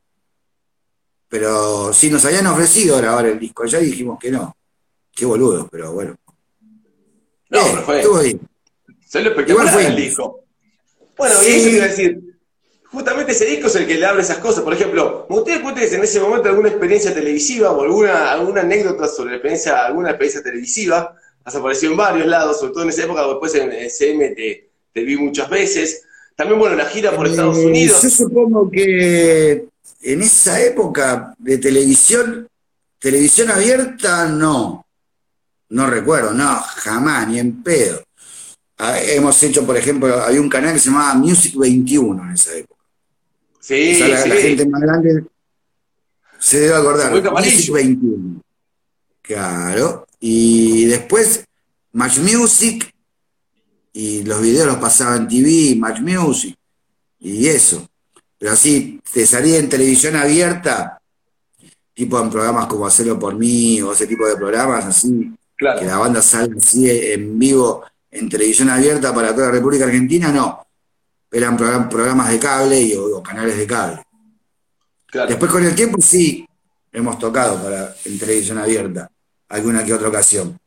pero sí nos habían ofrecido grabar el disco allá y dijimos que no. Qué boludo, pero bueno. No, pero fue. Estuvo bien. Fue lo espectacular Igual el disco. Bueno, y eso te iba a decir. Justamente ese disco es el que le abre esas cosas. Por ejemplo, ¿ustedes cuenten en ese momento alguna experiencia televisiva o alguna anécdota sobre alguna experiencia televisiva? Has aparecido en varios lados, sobre todo en esa época, después en SM te vi muchas veces. También, bueno, la gira por Estados Unidos. Yo supongo que en esa época de televisión abierta, no recuerdo, no, jamás, ni en pedo. Hemos hecho, por ejemplo, había un canal que se llamaba Music 21 en esa época. Sí, o sea, la gente más grande se debe acordar. Music 21. Claro. Y después, Match Music, y los videos los pasaba en TV, Match Music, y eso. Pero así, te salía en televisión abierta, tipo en programas como Hacerlo por mí, o ese tipo de programas así, claro, que la banda salga así en vivo en televisión abierta para toda la República Argentina, no. Eran programas de cable o canales de cable. Claro. Después con el tiempo sí, hemos tocado en televisión abierta, alguna que otra ocasión.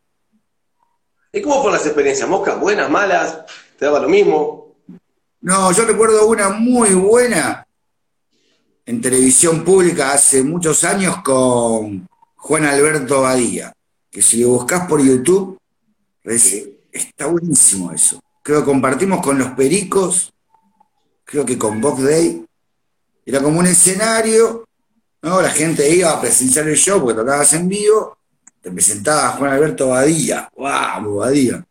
¿Y cómo fueron las experiencias, Mosca? ¿Buenas, malas? ¿Te daba lo mismo? No, yo recuerdo una muy buena en televisión pública hace muchos años con Juan Alberto Badía, que si lo buscás por YouTube, está buenísimo eso. Creo que compartimos con Los Pericos, creo que con Box Day. Era como un escenario, ¿no? La gente iba a presenciar el show porque tocabas en vivo, te presentaba a Juan Alberto Badía, ¡wow! Badía.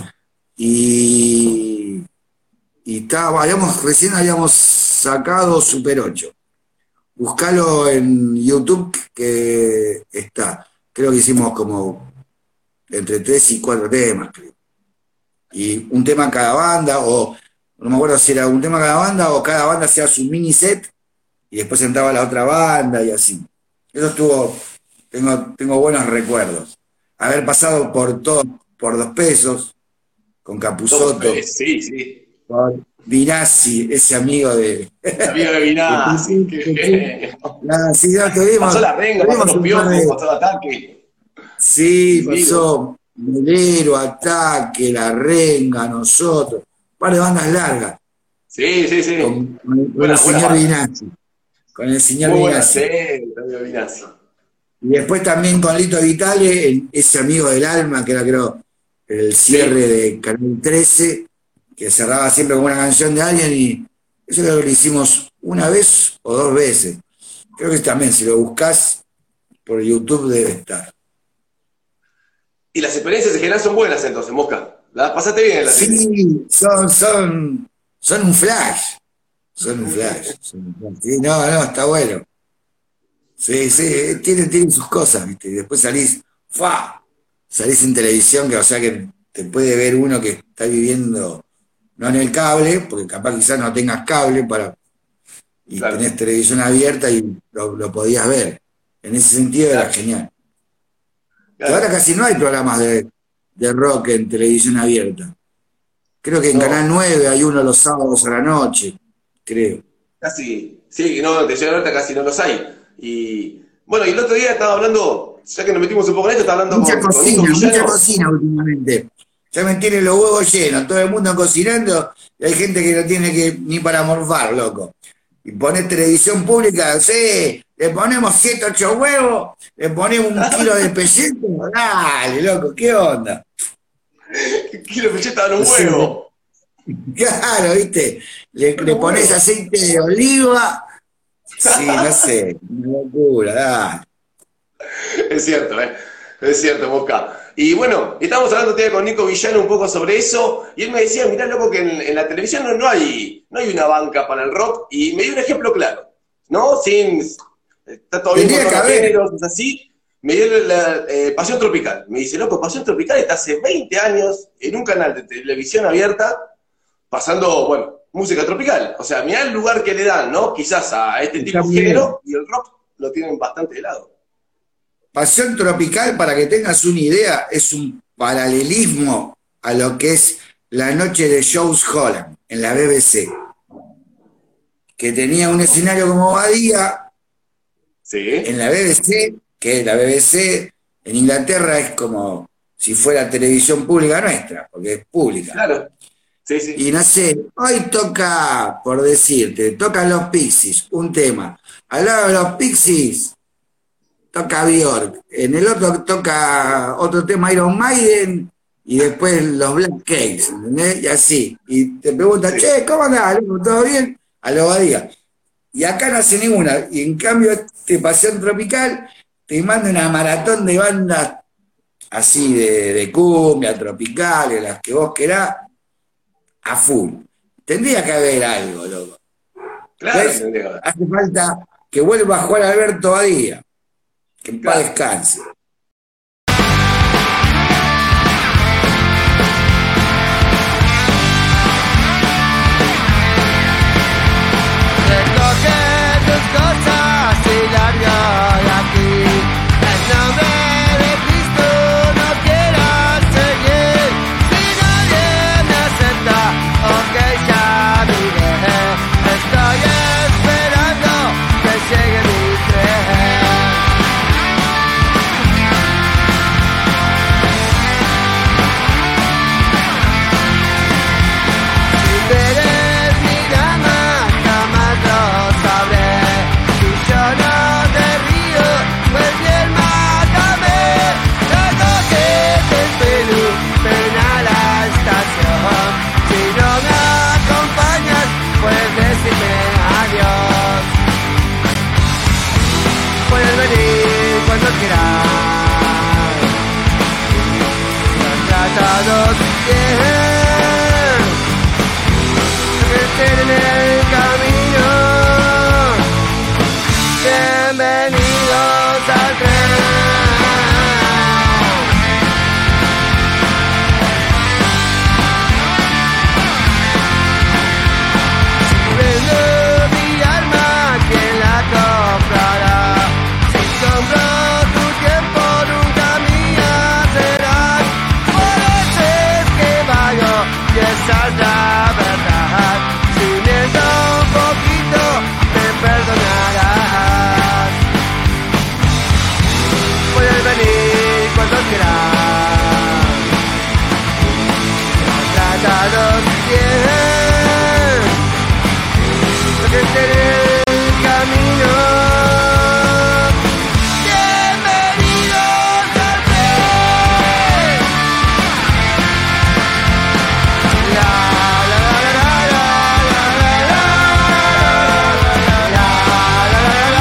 Y recién habíamos sacado Super 8. Buscalo en YouTube, que está. Creo que hicimos como entre 3 y 4 temas, creo. Y un tema en cada banda, o no me acuerdo si era un tema en cada banda, o cada banda hacía su mini set, y después entraba la otra banda, y así. Eso estuvo, tengo buenos recuerdos. Haber pasado por 2 pesos, con Capusotto. Sí. Con Vinazzi, ese amigo de... Amigo de Vinazzi, qué sí, ya tuvimos... Pasó la renga, pasó los piojos, pasó el ataque. Sí, pasó Melero, Ataque, La Renga, nosotros. Un par de bandas largas. Sí. Con el señor Vinazzi. Con el señor Vinazzi. Vinazzi. Y después también con Lito Vitale, ese amigo del alma, que era, creo, el cierre de Canal 13, que cerraba siempre con una canción de alguien, y eso creo que lo hicimos una vez o 2 veces. Creo que también, si lo buscás por YouTube, debe estar. Y las experiencias en general son buenas entonces, Mosca. ¿Las pasaste bien en la tele? Sí, son un flash. Son un flash. Sí, no, está bueno. Sí, tienen sus cosas, ¿viste? Y después salís en televisión, que o sea que te puede ver uno que está viviendo, no en el cable, porque capaz quizás no tengas cable y claro, tenés televisión abierta y lo podías ver. En ese sentido era genial. Claro. Ahora casi no hay programas de rock en televisión abierta. Creo que en Canal 9 hay uno los sábados a la noche, creo. Casi, sí, no, televisión abierta casi no los hay. Y bueno, y el otro día estaba hablando, ya que nos metimos un poco en esto, estaba hablando mucha cocina últimamente. Ya me tiene los huevos llenos, todo el mundo cocinando, y hay gente que no tiene que ni para morfar, loco. Y poner televisión pública, sí, le ponemos 7, 8 huevos, le ponemos 1 kilo de pelleto, dale, loco, ¿qué onda? ¿Qué kilo de pelleto dan un huevo? Claro, ¿viste? Le pones aceite de oliva, sí, no sé, una locura, dale. Es cierto, Mosca. Y bueno, estábamos hablando con Nico Villano un poco sobre eso, y él me decía, mirá, loco, que en la televisión no hay no hay una banca para el rock, y me dio un ejemplo claro, ¿no? Está todo bien con todos los géneros, es así, me dio la Pasión Tropical. Me dice, loco, Pasión Tropical está hace 20 años en un canal de televisión abierta, pasando, bueno, música tropical. O sea, mirá el lugar que le dan, ¿no? Quizás a este tipo de género, y el rock lo tienen bastante de lado. Pasión Tropical, para que tengas una idea, es un paralelismo a lo que es La Noche de Jools Holland en la BBC, que tenía un escenario como Badía. Sí. En la BBC, que la BBC en Inglaterra es como si fuera televisión pública nuestra, porque es pública. Claro. Sí, sí. Y no sé, hoy toca, por decirte, tocan los Pixies, un tema. Al lado de los Pixies toca Björk, en el otro toca otro tema Iron Maiden y después los Black Keys, ¿entendés? Y así. Y te preguntan, Sí. che, ¿cómo andás? ¿Todo bien? A lo Badía. Y acá no hace ninguna. Y en cambio, este Pasión Tropical te manda una maratón de bandas así de cumbia, tropicales, las que vos querás, a full. Tendría que haber algo, loco. Claro, ¿Ves? tendría que haber. Hace falta que vuelva a jugar Alberto Badía. Que en paz Claro. descanse. Recoge tus cosas y larga de aquí. En nombre de Cristo no quieras seguir. Si nadie me acepta, ok, ya diré. Estoy esperando que llegue mi tren. Si eres mi dama, jamás lo sabré. Si yo no te río, pues bien mátame. Recoge tu espíritu, ven a la estación. Si no me acompañas, puedes decirme adiós. Puedes venir cuando quieras. Nos tratados bien. En el camino, bienvenidos al tren. Vendo mi alma, ¿quién la comprará? Si compro tu tiempo, nunca mía serás. Por eso es que vago y esa es la verdad. Si miento un poquito, me perdonarás. Puedes venir cuando quieras. Tratados bien. Lo que esté en el camino. Bienvenidos al tren. La la la la la la la la la la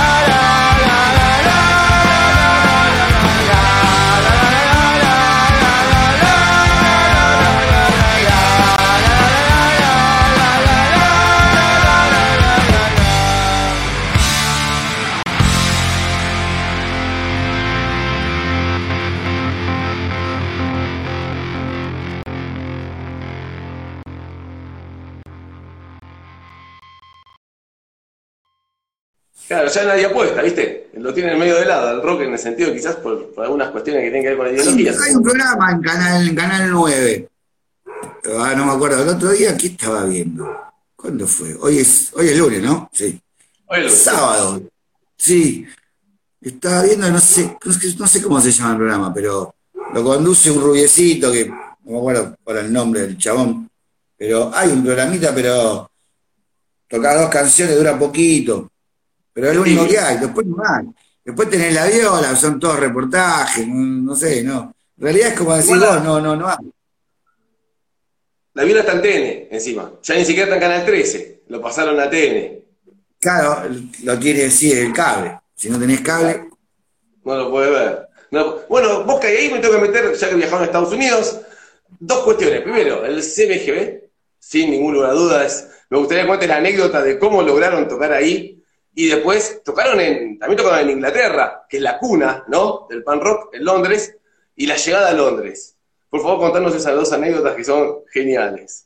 Claro, ya nadie apuesta, ¿viste? Lo tiene en medio de lado, el rock en el sentido quizás por algunas cuestiones que tienen que ver con la ideología. Hay un programa en Canal 9. No me acuerdo. El otro día, ¿qué estaba viendo? ¿Cuándo fue? Hoy es lunes, ¿no? Sí. Oye, Sábado. Sí. Estaba viendo, no sé cómo se llama el programa, pero lo conduce un rubiecito que no me acuerdo por el nombre del chabón. Pero hay un programita, pero toca 2 canciones, dura poquito. Pero es lo único que hay, después no hay. Después tenés la viola, son todos reportajes, no sé, no. En realidad es como decir vos, no hay. La viola está en TN, encima. Ya ni siquiera está en Canal 13. Lo pasaron a TN. Claro, lo tiene, sí, el cable. Si no tenés cable. No lo puede ver. No. Bueno, vos que ahí me tengo que meter, ya que viajaron a Estados Unidos, 2 cuestiones. Primero, el CMGB, sin ningún lugar a dudas, Me gustaría que cuentes la anécdota de cómo lograron tocar ahí. Y después también tocaron en Inglaterra, que es la cuna, ¿no?, del punk rock, en Londres, y la llegada a Londres. Por favor, contanos esas dos anécdotas que son geniales.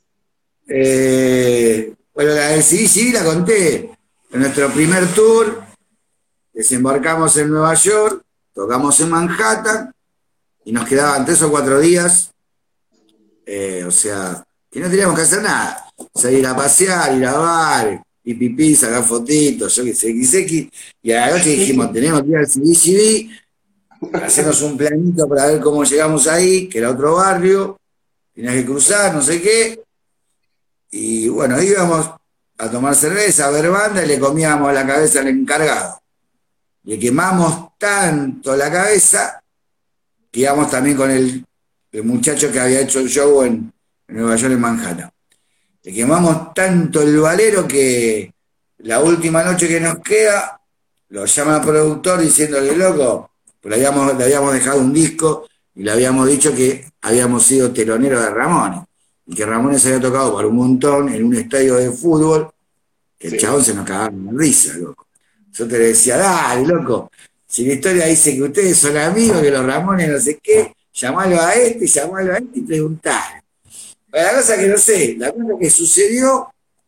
Bueno, la del sí, la conté. En nuestro primer tour, desembarcamos en Nueva York, tocamos en Manhattan, y nos quedaban 3 o 4 días, o sea, que no teníamos que hacer nada. Salir a pasear, ir a bar, y pipí, sacar fotitos, yo qué sé, XX, y a la noche dijimos, tenemos que ir al CBGB, hacernos un planito para ver cómo llegamos ahí, que era otro barrio, tenías que cruzar, no sé qué, y bueno, íbamos a tomar cerveza, a ver banda, y le comíamos la cabeza al encargado. Le quemamos tanto la cabeza, que íbamos también con el muchacho que había hecho el show en Nueva York, en Manhattan. Le quemamos tanto el valero que la última noche que nos queda, lo llama el productor diciéndole, loco, pues le habíamos dejado un disco y le habíamos dicho que habíamos sido teloneros de Ramones, y que Ramones había tocado para un montón en un estadio de fútbol, que el chabón se nos cagaba de risa, loco. Yo te decía, dale, loco, si la historia dice que ustedes son amigos, que los Ramones no sé qué, llamalo a este y preguntale. La cosa que no sé, la cosa que sucedió,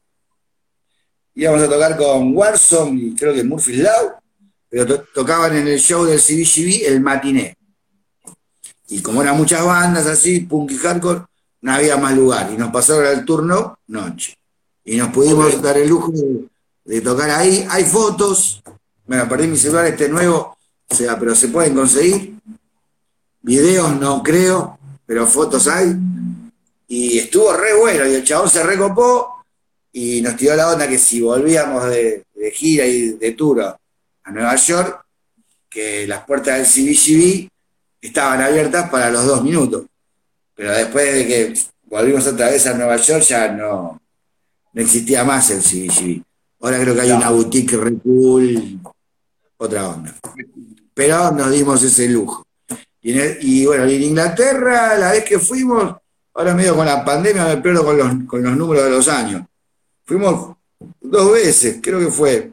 íbamos a tocar con Warzone y creo que Murphy's Law, pero tocaban en el show del CBGB el matiné. Y como eran muchas bandas así, punk y hardcore, no había más lugar. Y nos pasaron al turno noche. Y nos pudimos dar el lujo de tocar ahí. Hay fotos. Bueno, perdí mi celular nuevo, o sea, pero se pueden conseguir. Videos no creo, pero fotos hay. Y estuvo re bueno. Y el chabón se recopó y nos tiró la onda que si volvíamos de gira y de tour a Nueva York, que las puertas del CBGB estaban abiertas para los 2 minutos. Pero después de que volvimos otra vez a Nueva York ya no existía más el CBGB. Ahora creo que hay una boutique re cool, otra onda. Pero nos dimos ese lujo. Y bueno, en Inglaterra, la vez que fuimos, ahora medio con la pandemia me pierdo con los números de los años. Fuimos 2 veces, creo que fue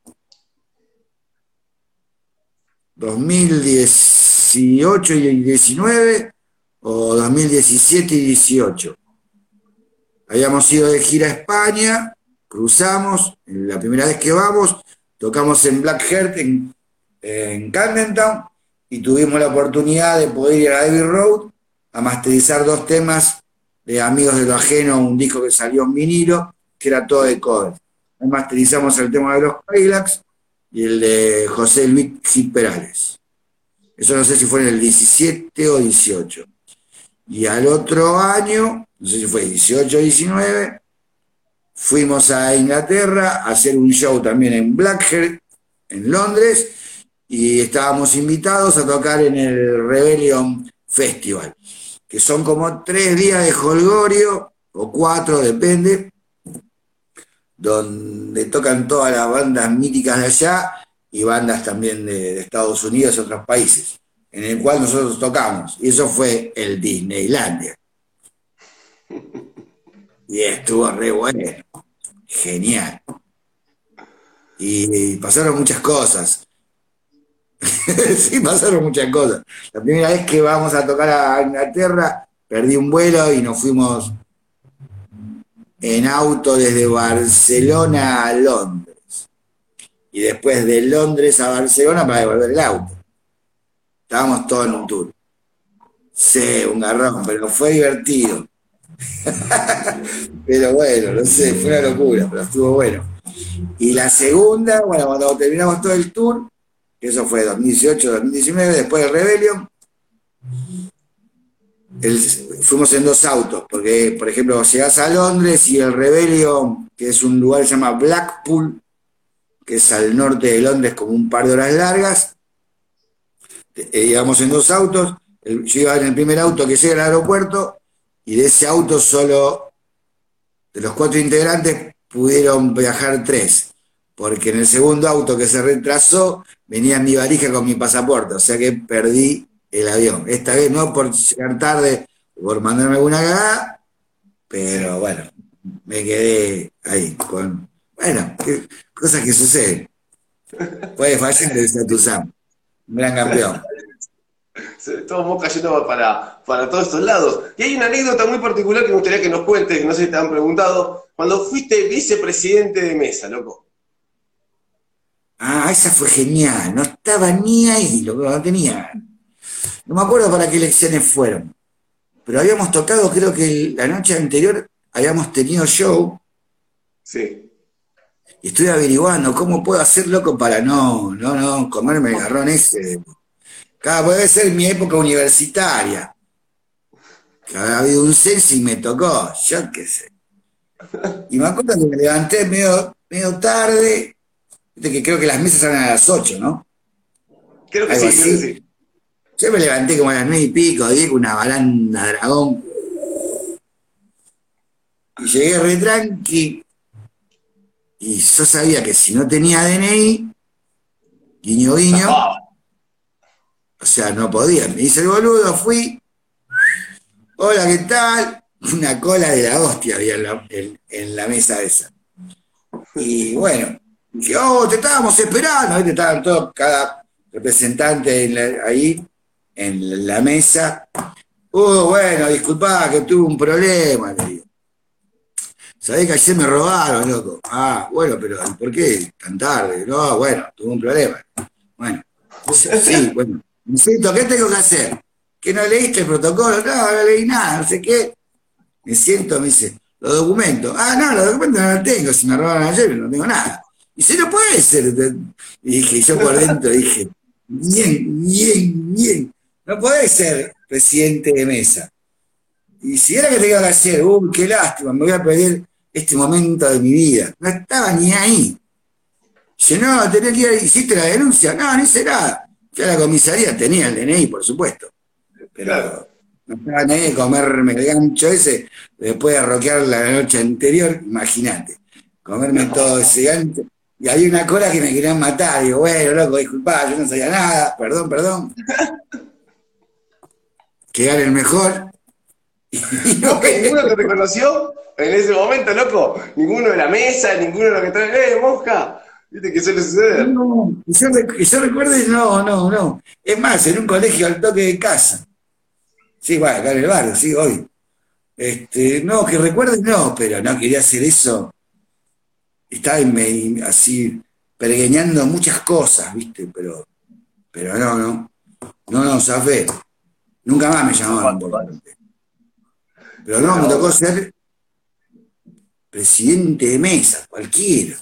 2018 y 19 o 2017 y 18. Habíamos ido de gira a España, cruzamos, la primera vez que vamos, tocamos en Black Heart en Camden Town y tuvimos la oportunidad de poder ir a Abbey Road a masterizar 2 temas de Amigos de lo Ajeno, un disco que salió en vinilo, que era todo de cover. Ahí masterizamos el tema de los Pailax y el de José Luis Gil Perales. Eso no sé si fue en el 17 o 18. Y al otro año, no sé si fue 18 o 19, fuimos a Inglaterra a hacer un show también en Blackheath, en Londres, y estábamos invitados a tocar en el Rebellion Festival, que son como 3 días de jolgorio, o 4, depende, donde tocan todas las bandas míticas de allá y bandas también de Estados Unidos y otros países, en el cual nosotros tocamos. Y eso fue el Disneylandia. Y estuvo re bueno, genial. Y pasaron muchas cosas. Sí, pasaron muchas cosas. La primera vez que vamos a tocar a Inglaterra, perdí un vuelo y nos fuimos en auto desde Barcelona a Londres. Y después de Londres a Barcelona para devolver el auto. Estábamos todos en un tour. Sí, un garrón, pero fue divertido. Pero bueno, no sé, fue una locura, pero estuvo bueno. Y la segunda, bueno, cuando terminamos todo el tour, que eso fue 2018, 2019, después del Rebellion, fuimos en 2 autos, porque, por ejemplo, llegás a Londres y el Rebellion, que es un lugar que se llama Blackpool, que es al norte de Londres, como un par de horas largas, íbamos en 2 autos, yo iba en el primer auto que llega al aeropuerto, y de ese auto solo, de los 4 integrantes, pudieron viajar 3, porque en el segundo auto que se retrasó, venía mi valija con mi pasaporte, o sea que perdí el avión. Esta vez no por llegar tarde, por mandarme alguna cagada, pero bueno, me quedé ahí con, bueno, cosas que suceden. Puede fallar el Satuzam, un gran campeón. Todos Mosca yendo para todos estos lados. Y hay una anécdota muy particular que me gustaría que nos cuentes, que no sé si te han preguntado, cuando fuiste vicepresidente de Mesa, loco. Ah, esa fue genial, no estaba ni ahí, loco, no tenía. No me acuerdo para qué elecciones fueron, pero habíamos tocado, creo que la noche anterior habíamos tenido show Sí. y estoy averiguando cómo puedo hacer, loco, para no comerme el garrón ese. Puede ser mi época universitaria, que había habido un censo y me tocó, yo qué sé. Y me acuerdo que me levanté medio tarde, viste que creo que las mesas eran a las 8, ¿no? Creo que Algo sí, creo que así. sí. Yo me levanté como a las 9:00 y pico, 10 con una baranda dragón. Y llegué re tranqui. Y yo sabía que si no tenía DNI, guiño guiño, o sea, no podía. Me hice el boludo, fui. Hola, ¿qué tal? Una cola de la hostia había en la mesa esa. Y bueno, dije, oh, te estábamos esperando. Ahí estaban todos, cada representante ahí en la mesa. Bueno, disculpá que tuve un problema, le digo. Sabés que ayer me robaron, loco. Ah, bueno, pero ¿y por qué tan tarde? No, bueno, tuve un problema. Bueno, sí, bueno. Necesito, ¿qué tengo que hacer? ¿Que no leíste el protocolo? No leí nada, no sé qué. Me siento, me dice, los documentos. Ah, no, los documentos no los tengo. Si me robaron ayer, no tengo nada. Y dice, no puede ser. Y dije, yo por dentro dije, bien. No puede ser presidente de mesa. Y si era que tenía que hacer, qué lástima, me voy a perder este momento de mi vida. No estaba ni ahí. Dice, no, tenés que ir, ¿hiciste la denuncia? No, no hice nada. Fui a la comisaría, tenía el DNI, por supuesto. Pero Claro. no estaba ni ahí de comerme el gancho ese, después de roquear la noche anterior, imagínate. Comerme todo ese gancho. Y hay una cola que me querían matar. Digo, bueno, loco, disculpá, yo no sabía nada, perdón. Que gane el mejor. ¿Vos que ninguno te reconoció en ese momento, loco? Ninguno de la mesa, ninguno de los que trae, Mosca. ¿Viste que suele suceder? No, que yo recuerde, no. Es más, en un colegio al toque de casa. Sí, bueno, acá en el barrio, sí, hoy. No, que recuerde, no, pero no quería hacer eso. Estaba así pergeñando muchas cosas, ¿viste? Pero no, zafé. Nunca más me llamaban por delante. Pero no, me tocó ser presidente de mesa, cualquiera.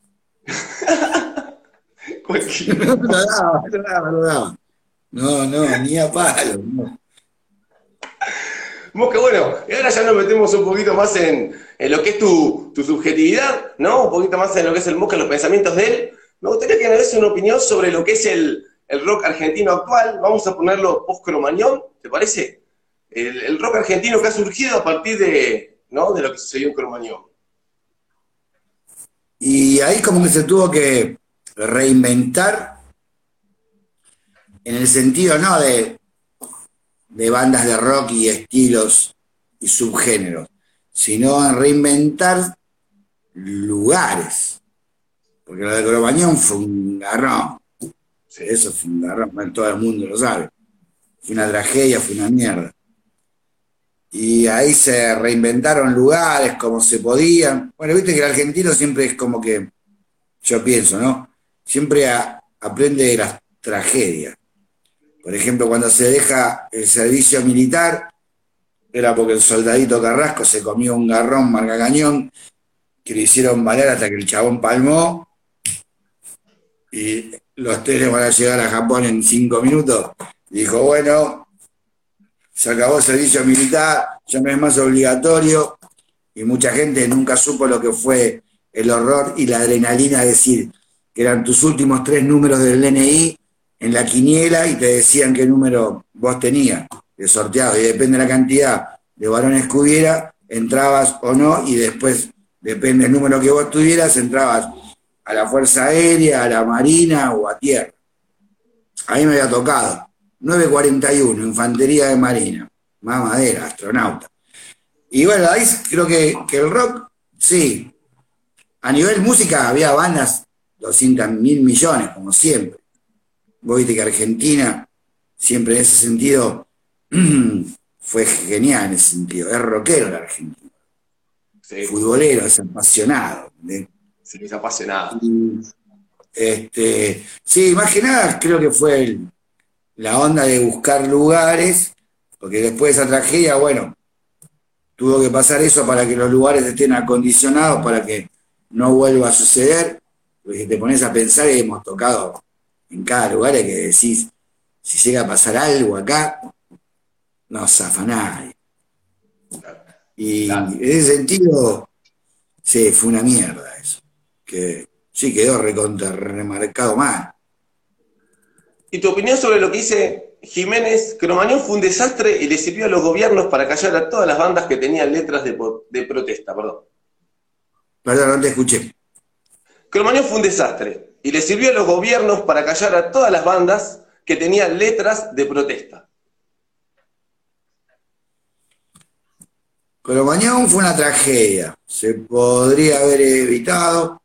Cualquiera. No lo daba. No, ni a palo. No. Mosca, bueno, y ahora ya nos metemos un poquito más en lo que es tu subjetividad, ¿no? Un poquito más en lo que es el Mosca, los pensamientos de él. Me gustaría que nos des una opinión sobre lo que es el rock argentino actual. Vamos a ponerlo post-Cromañón, ¿te parece? El rock argentino que ha surgido a partir ¿no? de lo que sucedió en Cromañón. Y ahí como que se tuvo que reinventar en el sentido, no de bandas de rock y estilos y subgéneros, sino en reinventar lugares. Porque lo de Cromañón fue un garrón. Sí. Eso fue un garrón, bueno, todo el mundo lo sabe. Fue una tragedia, fue una mierda. Y ahí se reinventaron lugares como se podían. Bueno, viste que el argentino siempre es como que, yo pienso, ¿no? Siempre aprende de las tragedias. Por ejemplo, cuando se deja el servicio militar, era porque el soldadito Carrasco se comió un garrón marca cañón, que le hicieron valer hasta que el chabón palmó, y los trenes van a llegar a Japón en 5 minutos. Dijo, bueno, se acabó el servicio militar, ya no es más obligatorio, y mucha gente nunca supo lo que fue el horror y la adrenalina de decir que eran tus últimos 3 números del DNI en la quiniela y te decían qué número vos tenías de sorteado, y depende de la cantidad de varones que hubiera, entrabas o no, y después, depende del número que vos tuvieras, entrabas a la Fuerza Aérea, a la Marina o a Tierra. A mí me había tocado 941, Infantería de Marina, mamadera, astronauta. Y bueno, ahí creo que el rock sí, a nivel música había bandas 200.000 millones, como siempre. Vos viste que Argentina, siempre en ese sentido, fue genial en ese sentido. Es rockero el argentino, Sí, futbolero, es apasionado. sí, es apasionado. Y, sí, más que nada creo que fue la onda de buscar lugares, porque después de esa tragedia, bueno, tuvo que pasar eso para que los lugares estén acondicionados, para que no vuelva a suceder. Porque si te pones a pensar, hemos tocado en cada lugar que decís, si llega a pasar algo acá, no zafa nadie. Y Claro. en ese sentido, sí, fue una mierda eso. Que sí quedó remarcado mal. ¿Y tu opinión sobre lo que dice Jiménez? Cromañón fue un desastre y le sirvió a los gobiernos para callar a todas las bandas que tenían letras de protesta, perdón. Perdón, no te escuché. Cromañón fue un desastre y le sirvió a los gobiernos para callar a todas las bandas que tenían letras de protesta. Cromañón fue una tragedia. Se podría haber evitado.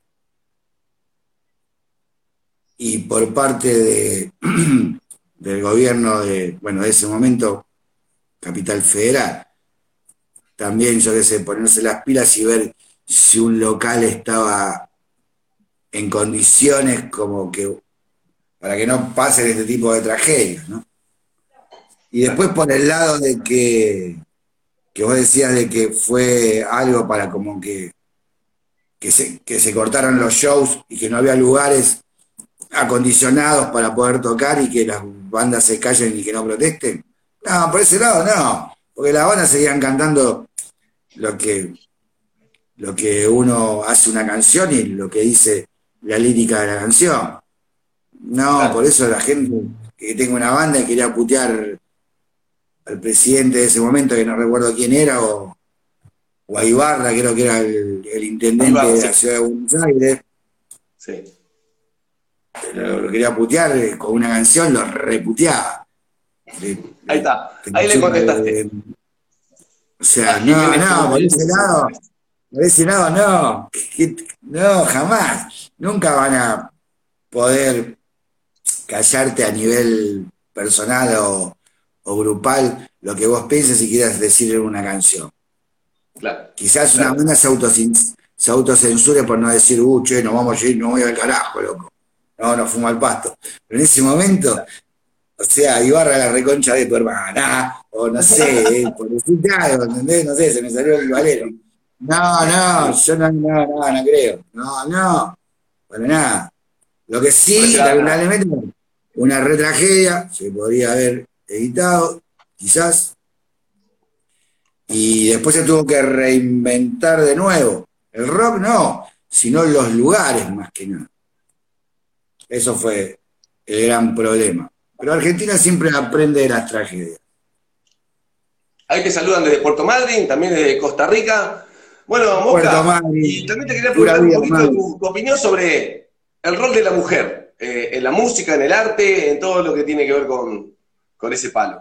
Y por parte del gobierno de ese momento, Capital Federal, también yo qué sé, ponerse las pilas y ver si un local estaba en condiciones como que para que no pasen este tipo de tragedias, ¿no? Y después por el lado de que vos decías de que fue algo para como que se cortaron los shows y que no había lugares acondicionados para poder tocar y que las bandas se callen y que no protesten. No, por ese lado no, porque las bandas seguían cantando lo que uno hace una canción y lo que dice la lírica de la canción. No, por Claro. eso la gente que tenga una banda y quería putear al presidente de ese momento, que no recuerdo quién era, o a Ibarra, creo que era el intendente Ibarra, de sí. la ciudad de Buenos Aires, Sí. lo quería putear con una canción, lo reputeaba. Ahí está. Ahí le contestaste. O sea, A no, Jiménez no, por ese lado no, no, jamás, nunca van a poder callarte a nivel personal o grupal lo que vos pienses y quieras decir en una canción. Claro, Quizás una claro. banda se autocensure por no decir, che, nos vamos a ir, no voy al carajo, loco. No, no fumo al pasto. Pero en ese momento, o sea, Ibarra la reconcha de tu hermana, o no sé, por decirte algo, ¿entendés? No sé, se me salió el valero. No, no, yo no creo. No, no, para nada. Lo que Por ese sí, lado, nada. lamentablemente, una retragedia, se podría haber editado, quizás, y después se tuvo que reinventar de nuevo. El rock no, sino los lugares más que nada. Eso fue el gran problema. Pero Argentina siempre aprende de las tragedias. Ahí te saludan desde Puerto Madryn, también desde Costa Rica. Bueno, Puerto Mosca, y Madryn, también te quería pura preguntar un vida, poquito de hermano. tu opinión sobre el rol de la mujer en la música, en el arte, en todo lo que tiene que ver con ese palo.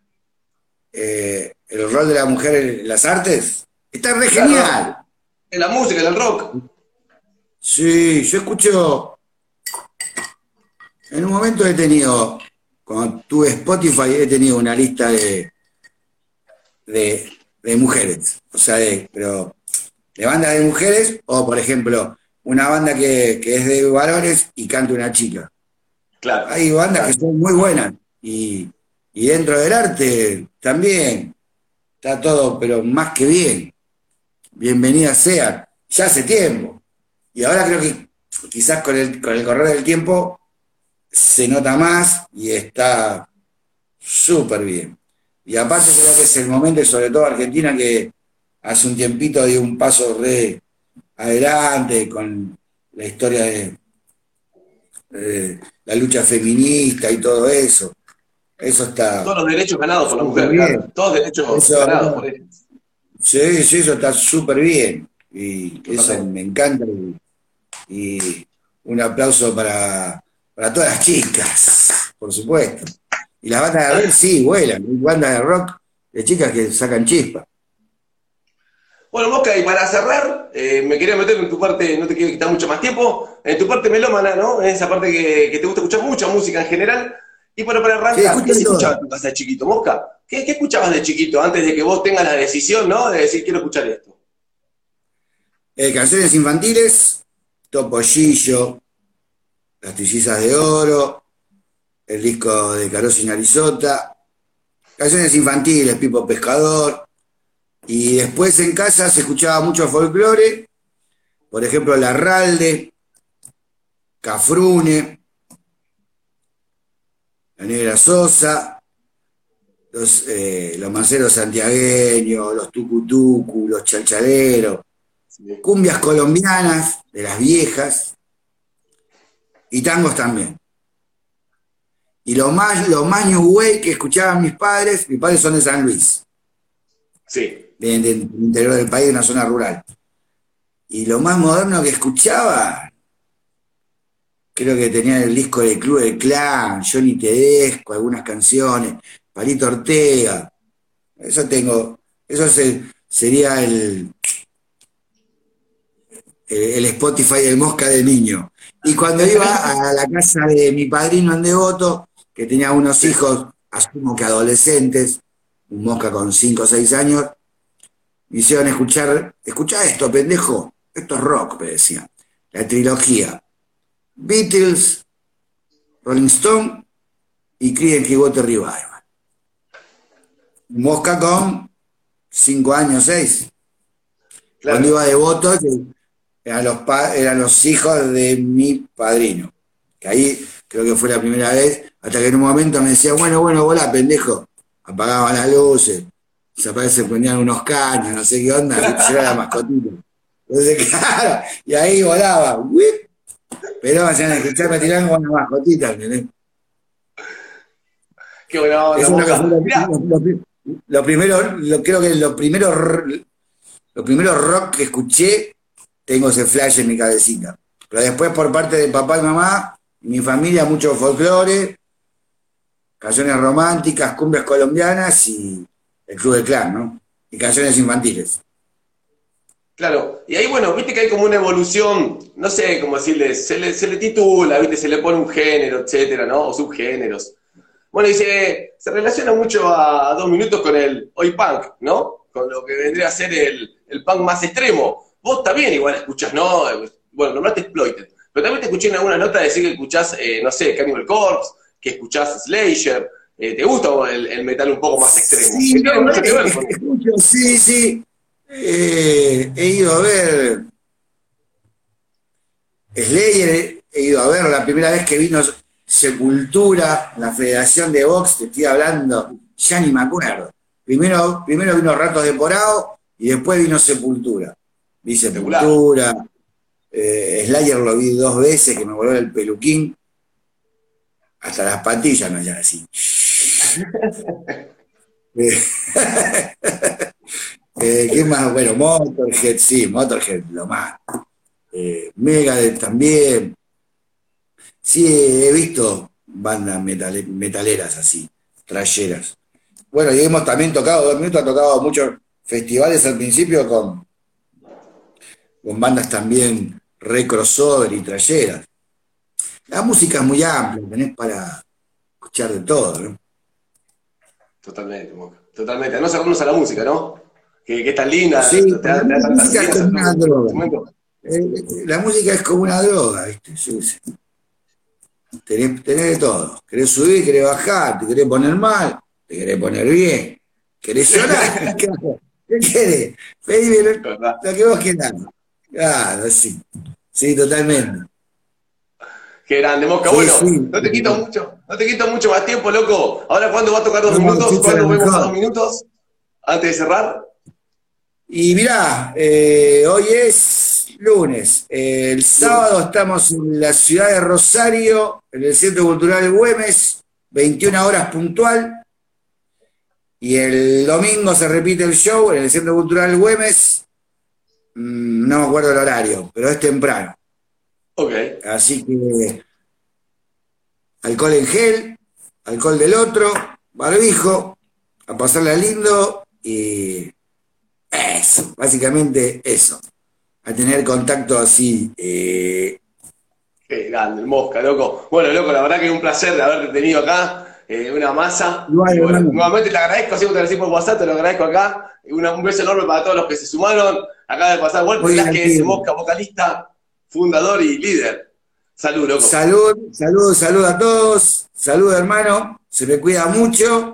El rol de la mujer en las artes está re Claro, genial. en la música, en el rock. Sí, yo escucho. En un momento he tenido, cuando tuve Spotify, he tenido una lista de mujeres. O sea, pero de bandas de mujeres, o por ejemplo, una banda que es de varones y canta una chica. Claro, Hay bandas claro. que son muy buenas y dentro del arte también está todo, pero más que bien. Bienvenidas sean. Ya hace tiempo. Y ahora creo que quizás con el correr del tiempo se nota más y está súper bien. Y aparte creo que es el momento, y sobre todo Argentina, que hace un tiempito dio un paso re adelante con la historia de la lucha feminista y todo eso. Eso está Todos los derechos ganados por la súper mujer, claro. bien. Todos derechos Eso, ganados por ella. sí, sí, eso está súper bien. Y eso Totalmente. me encanta. Y un aplauso para todas las chicas, por supuesto. Y las bandas de rock sí, vuelan. Hay bandas de rock de chicas que sacan chispa. Bueno, Mosca, y para cerrar, me quería meter en tu parte, no te quiero quitar mucho más tiempo, en tu parte melómana, ¿no? En esa parte que te gusta escuchar mucha música en general. Y bueno, para Sí, arrancar, ¿qué escucho se escuchaba todo. en tu casa de chiquito, Mosca? ¿Qué escuchabas de chiquito antes de que vos tengas la decisión, ¿no? De decir, quiero escuchar esto. Canciones infantiles, Topollillo, Las Trillizas de Oro, el disco de Carosi Narizota, canciones infantiles, Pipo Pescador, y después en casa se escuchaba mucho folclore, por ejemplo Larralde, Cafrune, La Negra Sosa, los manceros santiagueños, los tucutucu, los chalchaleros, Sí. cumbias colombianas de las viejas y tangos también. Y lo más new wave que escuchaban mis padres son de San Luis, Sí. del interior del país, de una zona rural. Y lo más moderno que escuchaba, creo que tenía el disco del Club del Clan, Johnny Tedesco, algunas canciones, Palito Ortega. Eso tengo, sería el Spotify del Mosca de niño. Y cuando iba a la casa de mi padrino en Devoto, que tenía unos Sí. hijos, asumo que adolescentes, un Mosca con 5 o 6 años, me hicieron escuchá esto, pendejo, esto es rock, me decían. La trilogía, Beatles, Rolling Stone y Creedence Clearwater Revival. Mosca con 5 años, 6. Cuando Claro. iba a Devoto, que eran los hijos de mi padrino. Que ahí creo que fue la primera vez, hasta que en un momento me decía, bueno, volá, pendejo. Apagaban las luces, se prendían unos caños, no sé qué onda, y yo era la mascotita. Entonces, claro, y ahí volaba, ¡whip! Pero me hacían escuchar, me tiraban como una mascotita, ¿entendés? Qué buena onda, Eso es lo que fue Mosca. Mirá, lo primero, creo que lo primero rock que escuché, tengo ese flash en mi cabecita. Pero después por parte de papá y mamá, mi familia, mucho folclore, canciones románticas, cumbias colombianas y el Club del Clan, ¿no? Y canciones infantiles. claro, y ahí bueno, viste que hay como una evolución, no sé cómo decirle, se le titula, viste, se le pone un género, etcétera, ¿no? O subgéneros. Bueno, y se relaciona mucho a 2 minutos con el hoy punk, ¿no? Con lo que vendría a ser el punk más extremo. Vos también igual escuchás, ¿no? Bueno, nombraste Exploited, pero también te escuché en alguna nota decir que escuchás, no sé, Cannibal Corpse, que escuchás Slayer. ¿Te gusta el metal un poco más extremo? Sí, Que tiene no, mucho que ver con esto. escucho, sí, sí. He ido a ver Slayer, he ido a ver la primera vez que vino Sepultura, la Federación de Box, te estoy hablando, ya ni me acuerdo. Primero vino Ratos de Porao y después vino Sepultura. Vi Espectacular. Sepultura, Slayer lo vi 2 veces, que me voló el peluquín, hasta las patillas me hacían así. Eh, ¿Qué más? Bueno, Motorhead, sí, Motorhead, lo más. Megadeth también. Sí, he visto bandas metaleras así, trayeras. Bueno, y hemos también tocado, 2 minutos ha tocado muchos festivales al principio con bandas también re crossover y trayeras. La música es muy amplia, tenés para escuchar de todo, ¿no? Totalmente, Moca. Totalmente. No cerrarnos a la música, ¿no? Que es tan linda, Sí, te da la tantas música es ideas como a una todo droga. instrumento. La música es como una droga, ¿viste? Tenés de todo. Querés subir, querés bajar, te querés poner mal, te querés poner bien. ¿Querés llorar? ¿Qué querés? Pedime ¿Verdad? lo que vos quieras. Claro, sí. Sí, totalmente. Qué grande, Mosca. Sí, Bueno, sí. no te quito mucho más tiempo, loco. Ahora, ¿cuándo va a tocar dos No, minutos? Chucho era ¿Cuándo vemos a dos mejor. minutos? Antes de cerrar. Y mirá, hoy es lunes. El Lunes. sábado estamos en la ciudad de Rosario, en el Centro Cultural Güemes, 21 horas puntual. Y el domingo se repite el show en el Centro Cultural Güemes. No me acuerdo el horario, pero es temprano. Ok. Así que alcohol en gel, alcohol del otro, barbijo, a pasarla lindo y Eso, básicamente eso. A tener contacto así. Qué grande, el Mosca, loco. Bueno, loco, la verdad que es un placer de haberte tenido acá. Una masa. Igual, Y bueno, hermano. nuevamente te agradezco, así como te lo decís por WhatsApp, te lo agradezco acá. Un beso enorme para todos los que se sumaron. Acaba de pasar Walter Muy Velázquez, divertido. Mosca, vocalista, fundador y líder. Salud, loco. Salud a todos. Salud, hermano. Se me cuida mucho.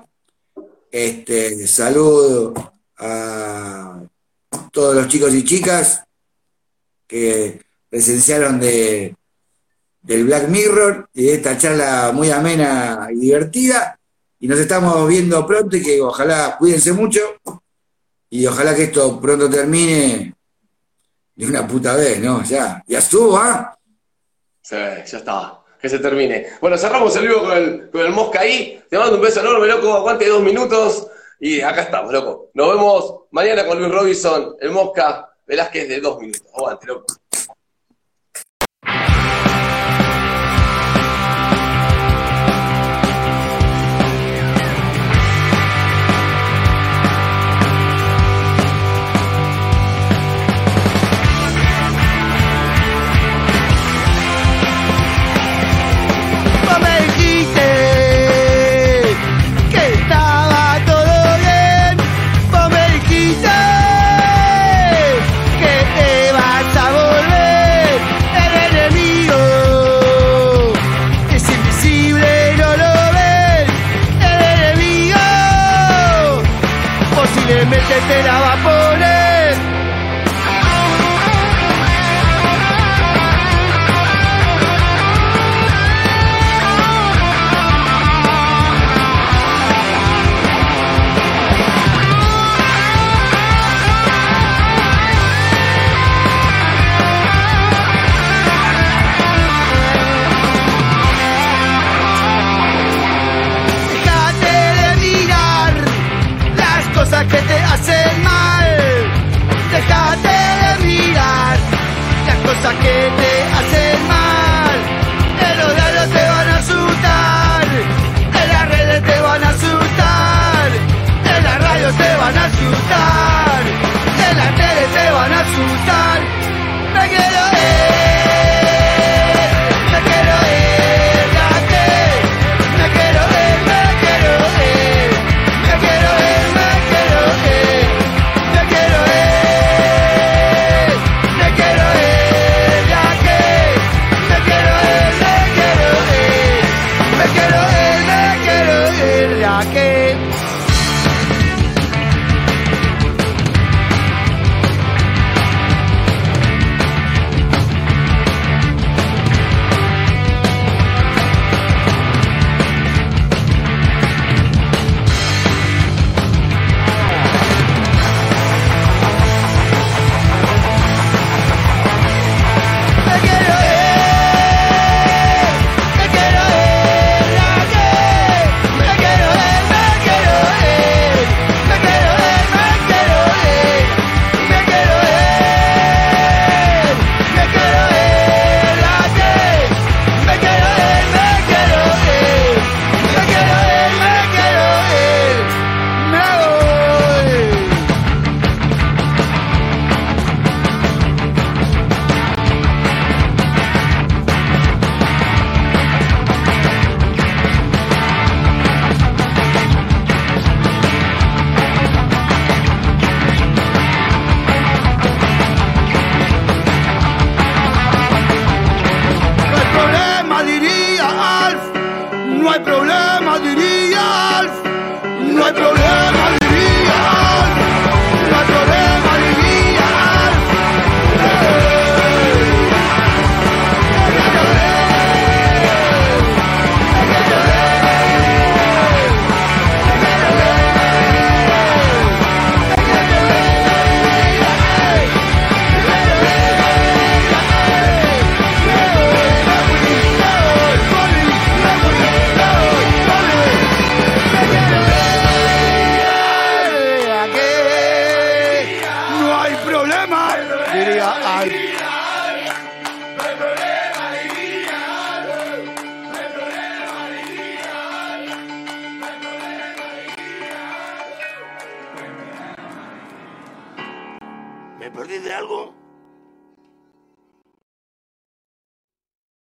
Salud a todos los chicos y chicas que presenciaron del Black Mirror y de esta charla muy amena y divertida. Y nos estamos viendo pronto y que ojalá cuídense mucho y ojalá que esto pronto termine de una puta vez, ¿no? Ya estuvo, ¿ah? Sí, ya está. Que se termine. Bueno, cerramos el vivo con el Mosca ahí. Te mando un beso enorme, loco. Aguante 2 minutos. Y acá estamos, loco. Nos vemos mañana con Luis Robinson, el Mosca Velázquez de 2 minutos. Aguante, loco. Vos me dijiste que estaba todo bien. Vos me dijiste que te vas a volver. El enemigo es invisible, no lo ves. El enemigo posiblemente te la va a poner. Dejate de mirar las cosas que te hacen mal. Dejate de mirar las cosas que te hacen mal. En los diarios te van a asustar, en las redes te van a asustar, en la radio te van a asustar, en la tele te van a asustar. Me quiero ir, me quiero ir, date. Me quiero ir, me quiero ir, me quiero ir, me quiero ir, me quiero ir, me quiero ir, ya que me quiero ir, me quiero ir, me quiero ir, me quiero ir, ya que. Me quiero ir, me quiero ir, ya que me quiero ir, me quiero ir, me quiero ir, me quiero ir, me quiero ir, me quiero ir, ya que me quiero ir, me quiero ir, me quiero ir, me quiero ir, me voy. No hay problema, diría Alf. No hay problema, diría Alf. No hay problema, diría Alf. No hay problema, diría Alf. No hay problema, diría Alf. ¿Me perdí de algo?